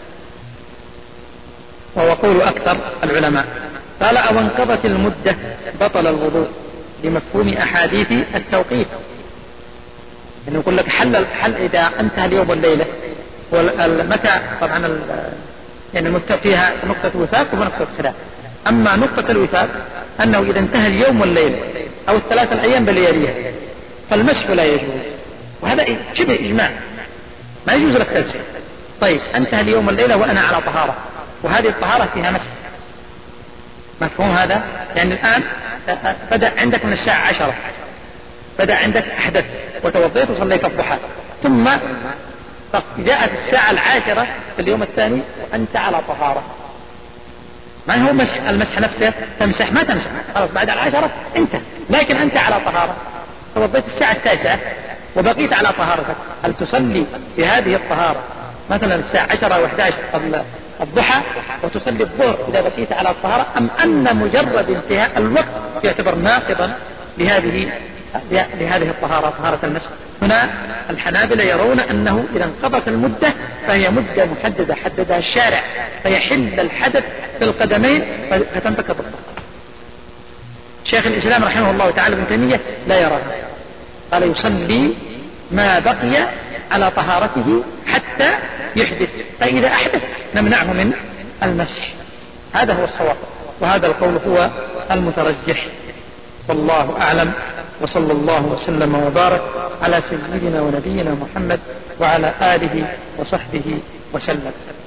وهو قول أكثر العلماء. قال أو انقضت المدة بطل الوضوء لمفهوم أحاديث التوقيت. يعني يقول لك حل الحل إذا انتهى اليوم والليلة والمتى طبعا يعني فيها نقطة وثاق ونقطة خلاف. أما نقطة الوثاق أنه إذا انتهى اليوم والليلة أو الثلاثة الأيام بلياليها فالمسح لا يجوز، وهذا شبه إجماع ما يجوز لك تلسل. طيب انتهى اليوم والليلة وأنا على طهارة وهذه الطهارة فيها مسح، مفهوم هذا؟ يعني الآن بدأ عندك من الساعة عشرة بدأ عندك أحدث وتوضيت وصليت الضحى، ثم جاءت الساعة العاشرة في اليوم الثاني وأنت على طهارة. ما هو مسح المسح نفسه تمسح ما تمسح خلاص بعد العاشرة انت، لكن أنت على طهارة توضيت الساعة التاسعة وبقيت على طهارتك. هل تصلي بهذه الطهارة مثلا الساعة عشرة أو أحد عشر قبل الضحى وتصلي الظهر إذا بقيت على الطهارة، أم أن مجرد انتهاء الوقت يعتبر ناقضا لهذه لهذه الطهارة طهارة المسح؟ هنا الحنابلة يرون أنه إذا انقضت المدة فهي مدة محددة حددها الشارع فيحل الحدث في القدمين فتنتقض الطهارة. شيخ الإسلام رحمه الله تعالى ابن تيمية لا يرى، قال يصلي ما بقي على طهارته حتى يحدث، فإذا أحدث نمنعه من المسح. هذا هو الصواب، وهذا القول هو المترجح، والله أعلم. وصلى الله وسلم وبارك على سيدنا ونبينا محمد وعلى آله وصحبه وسلم.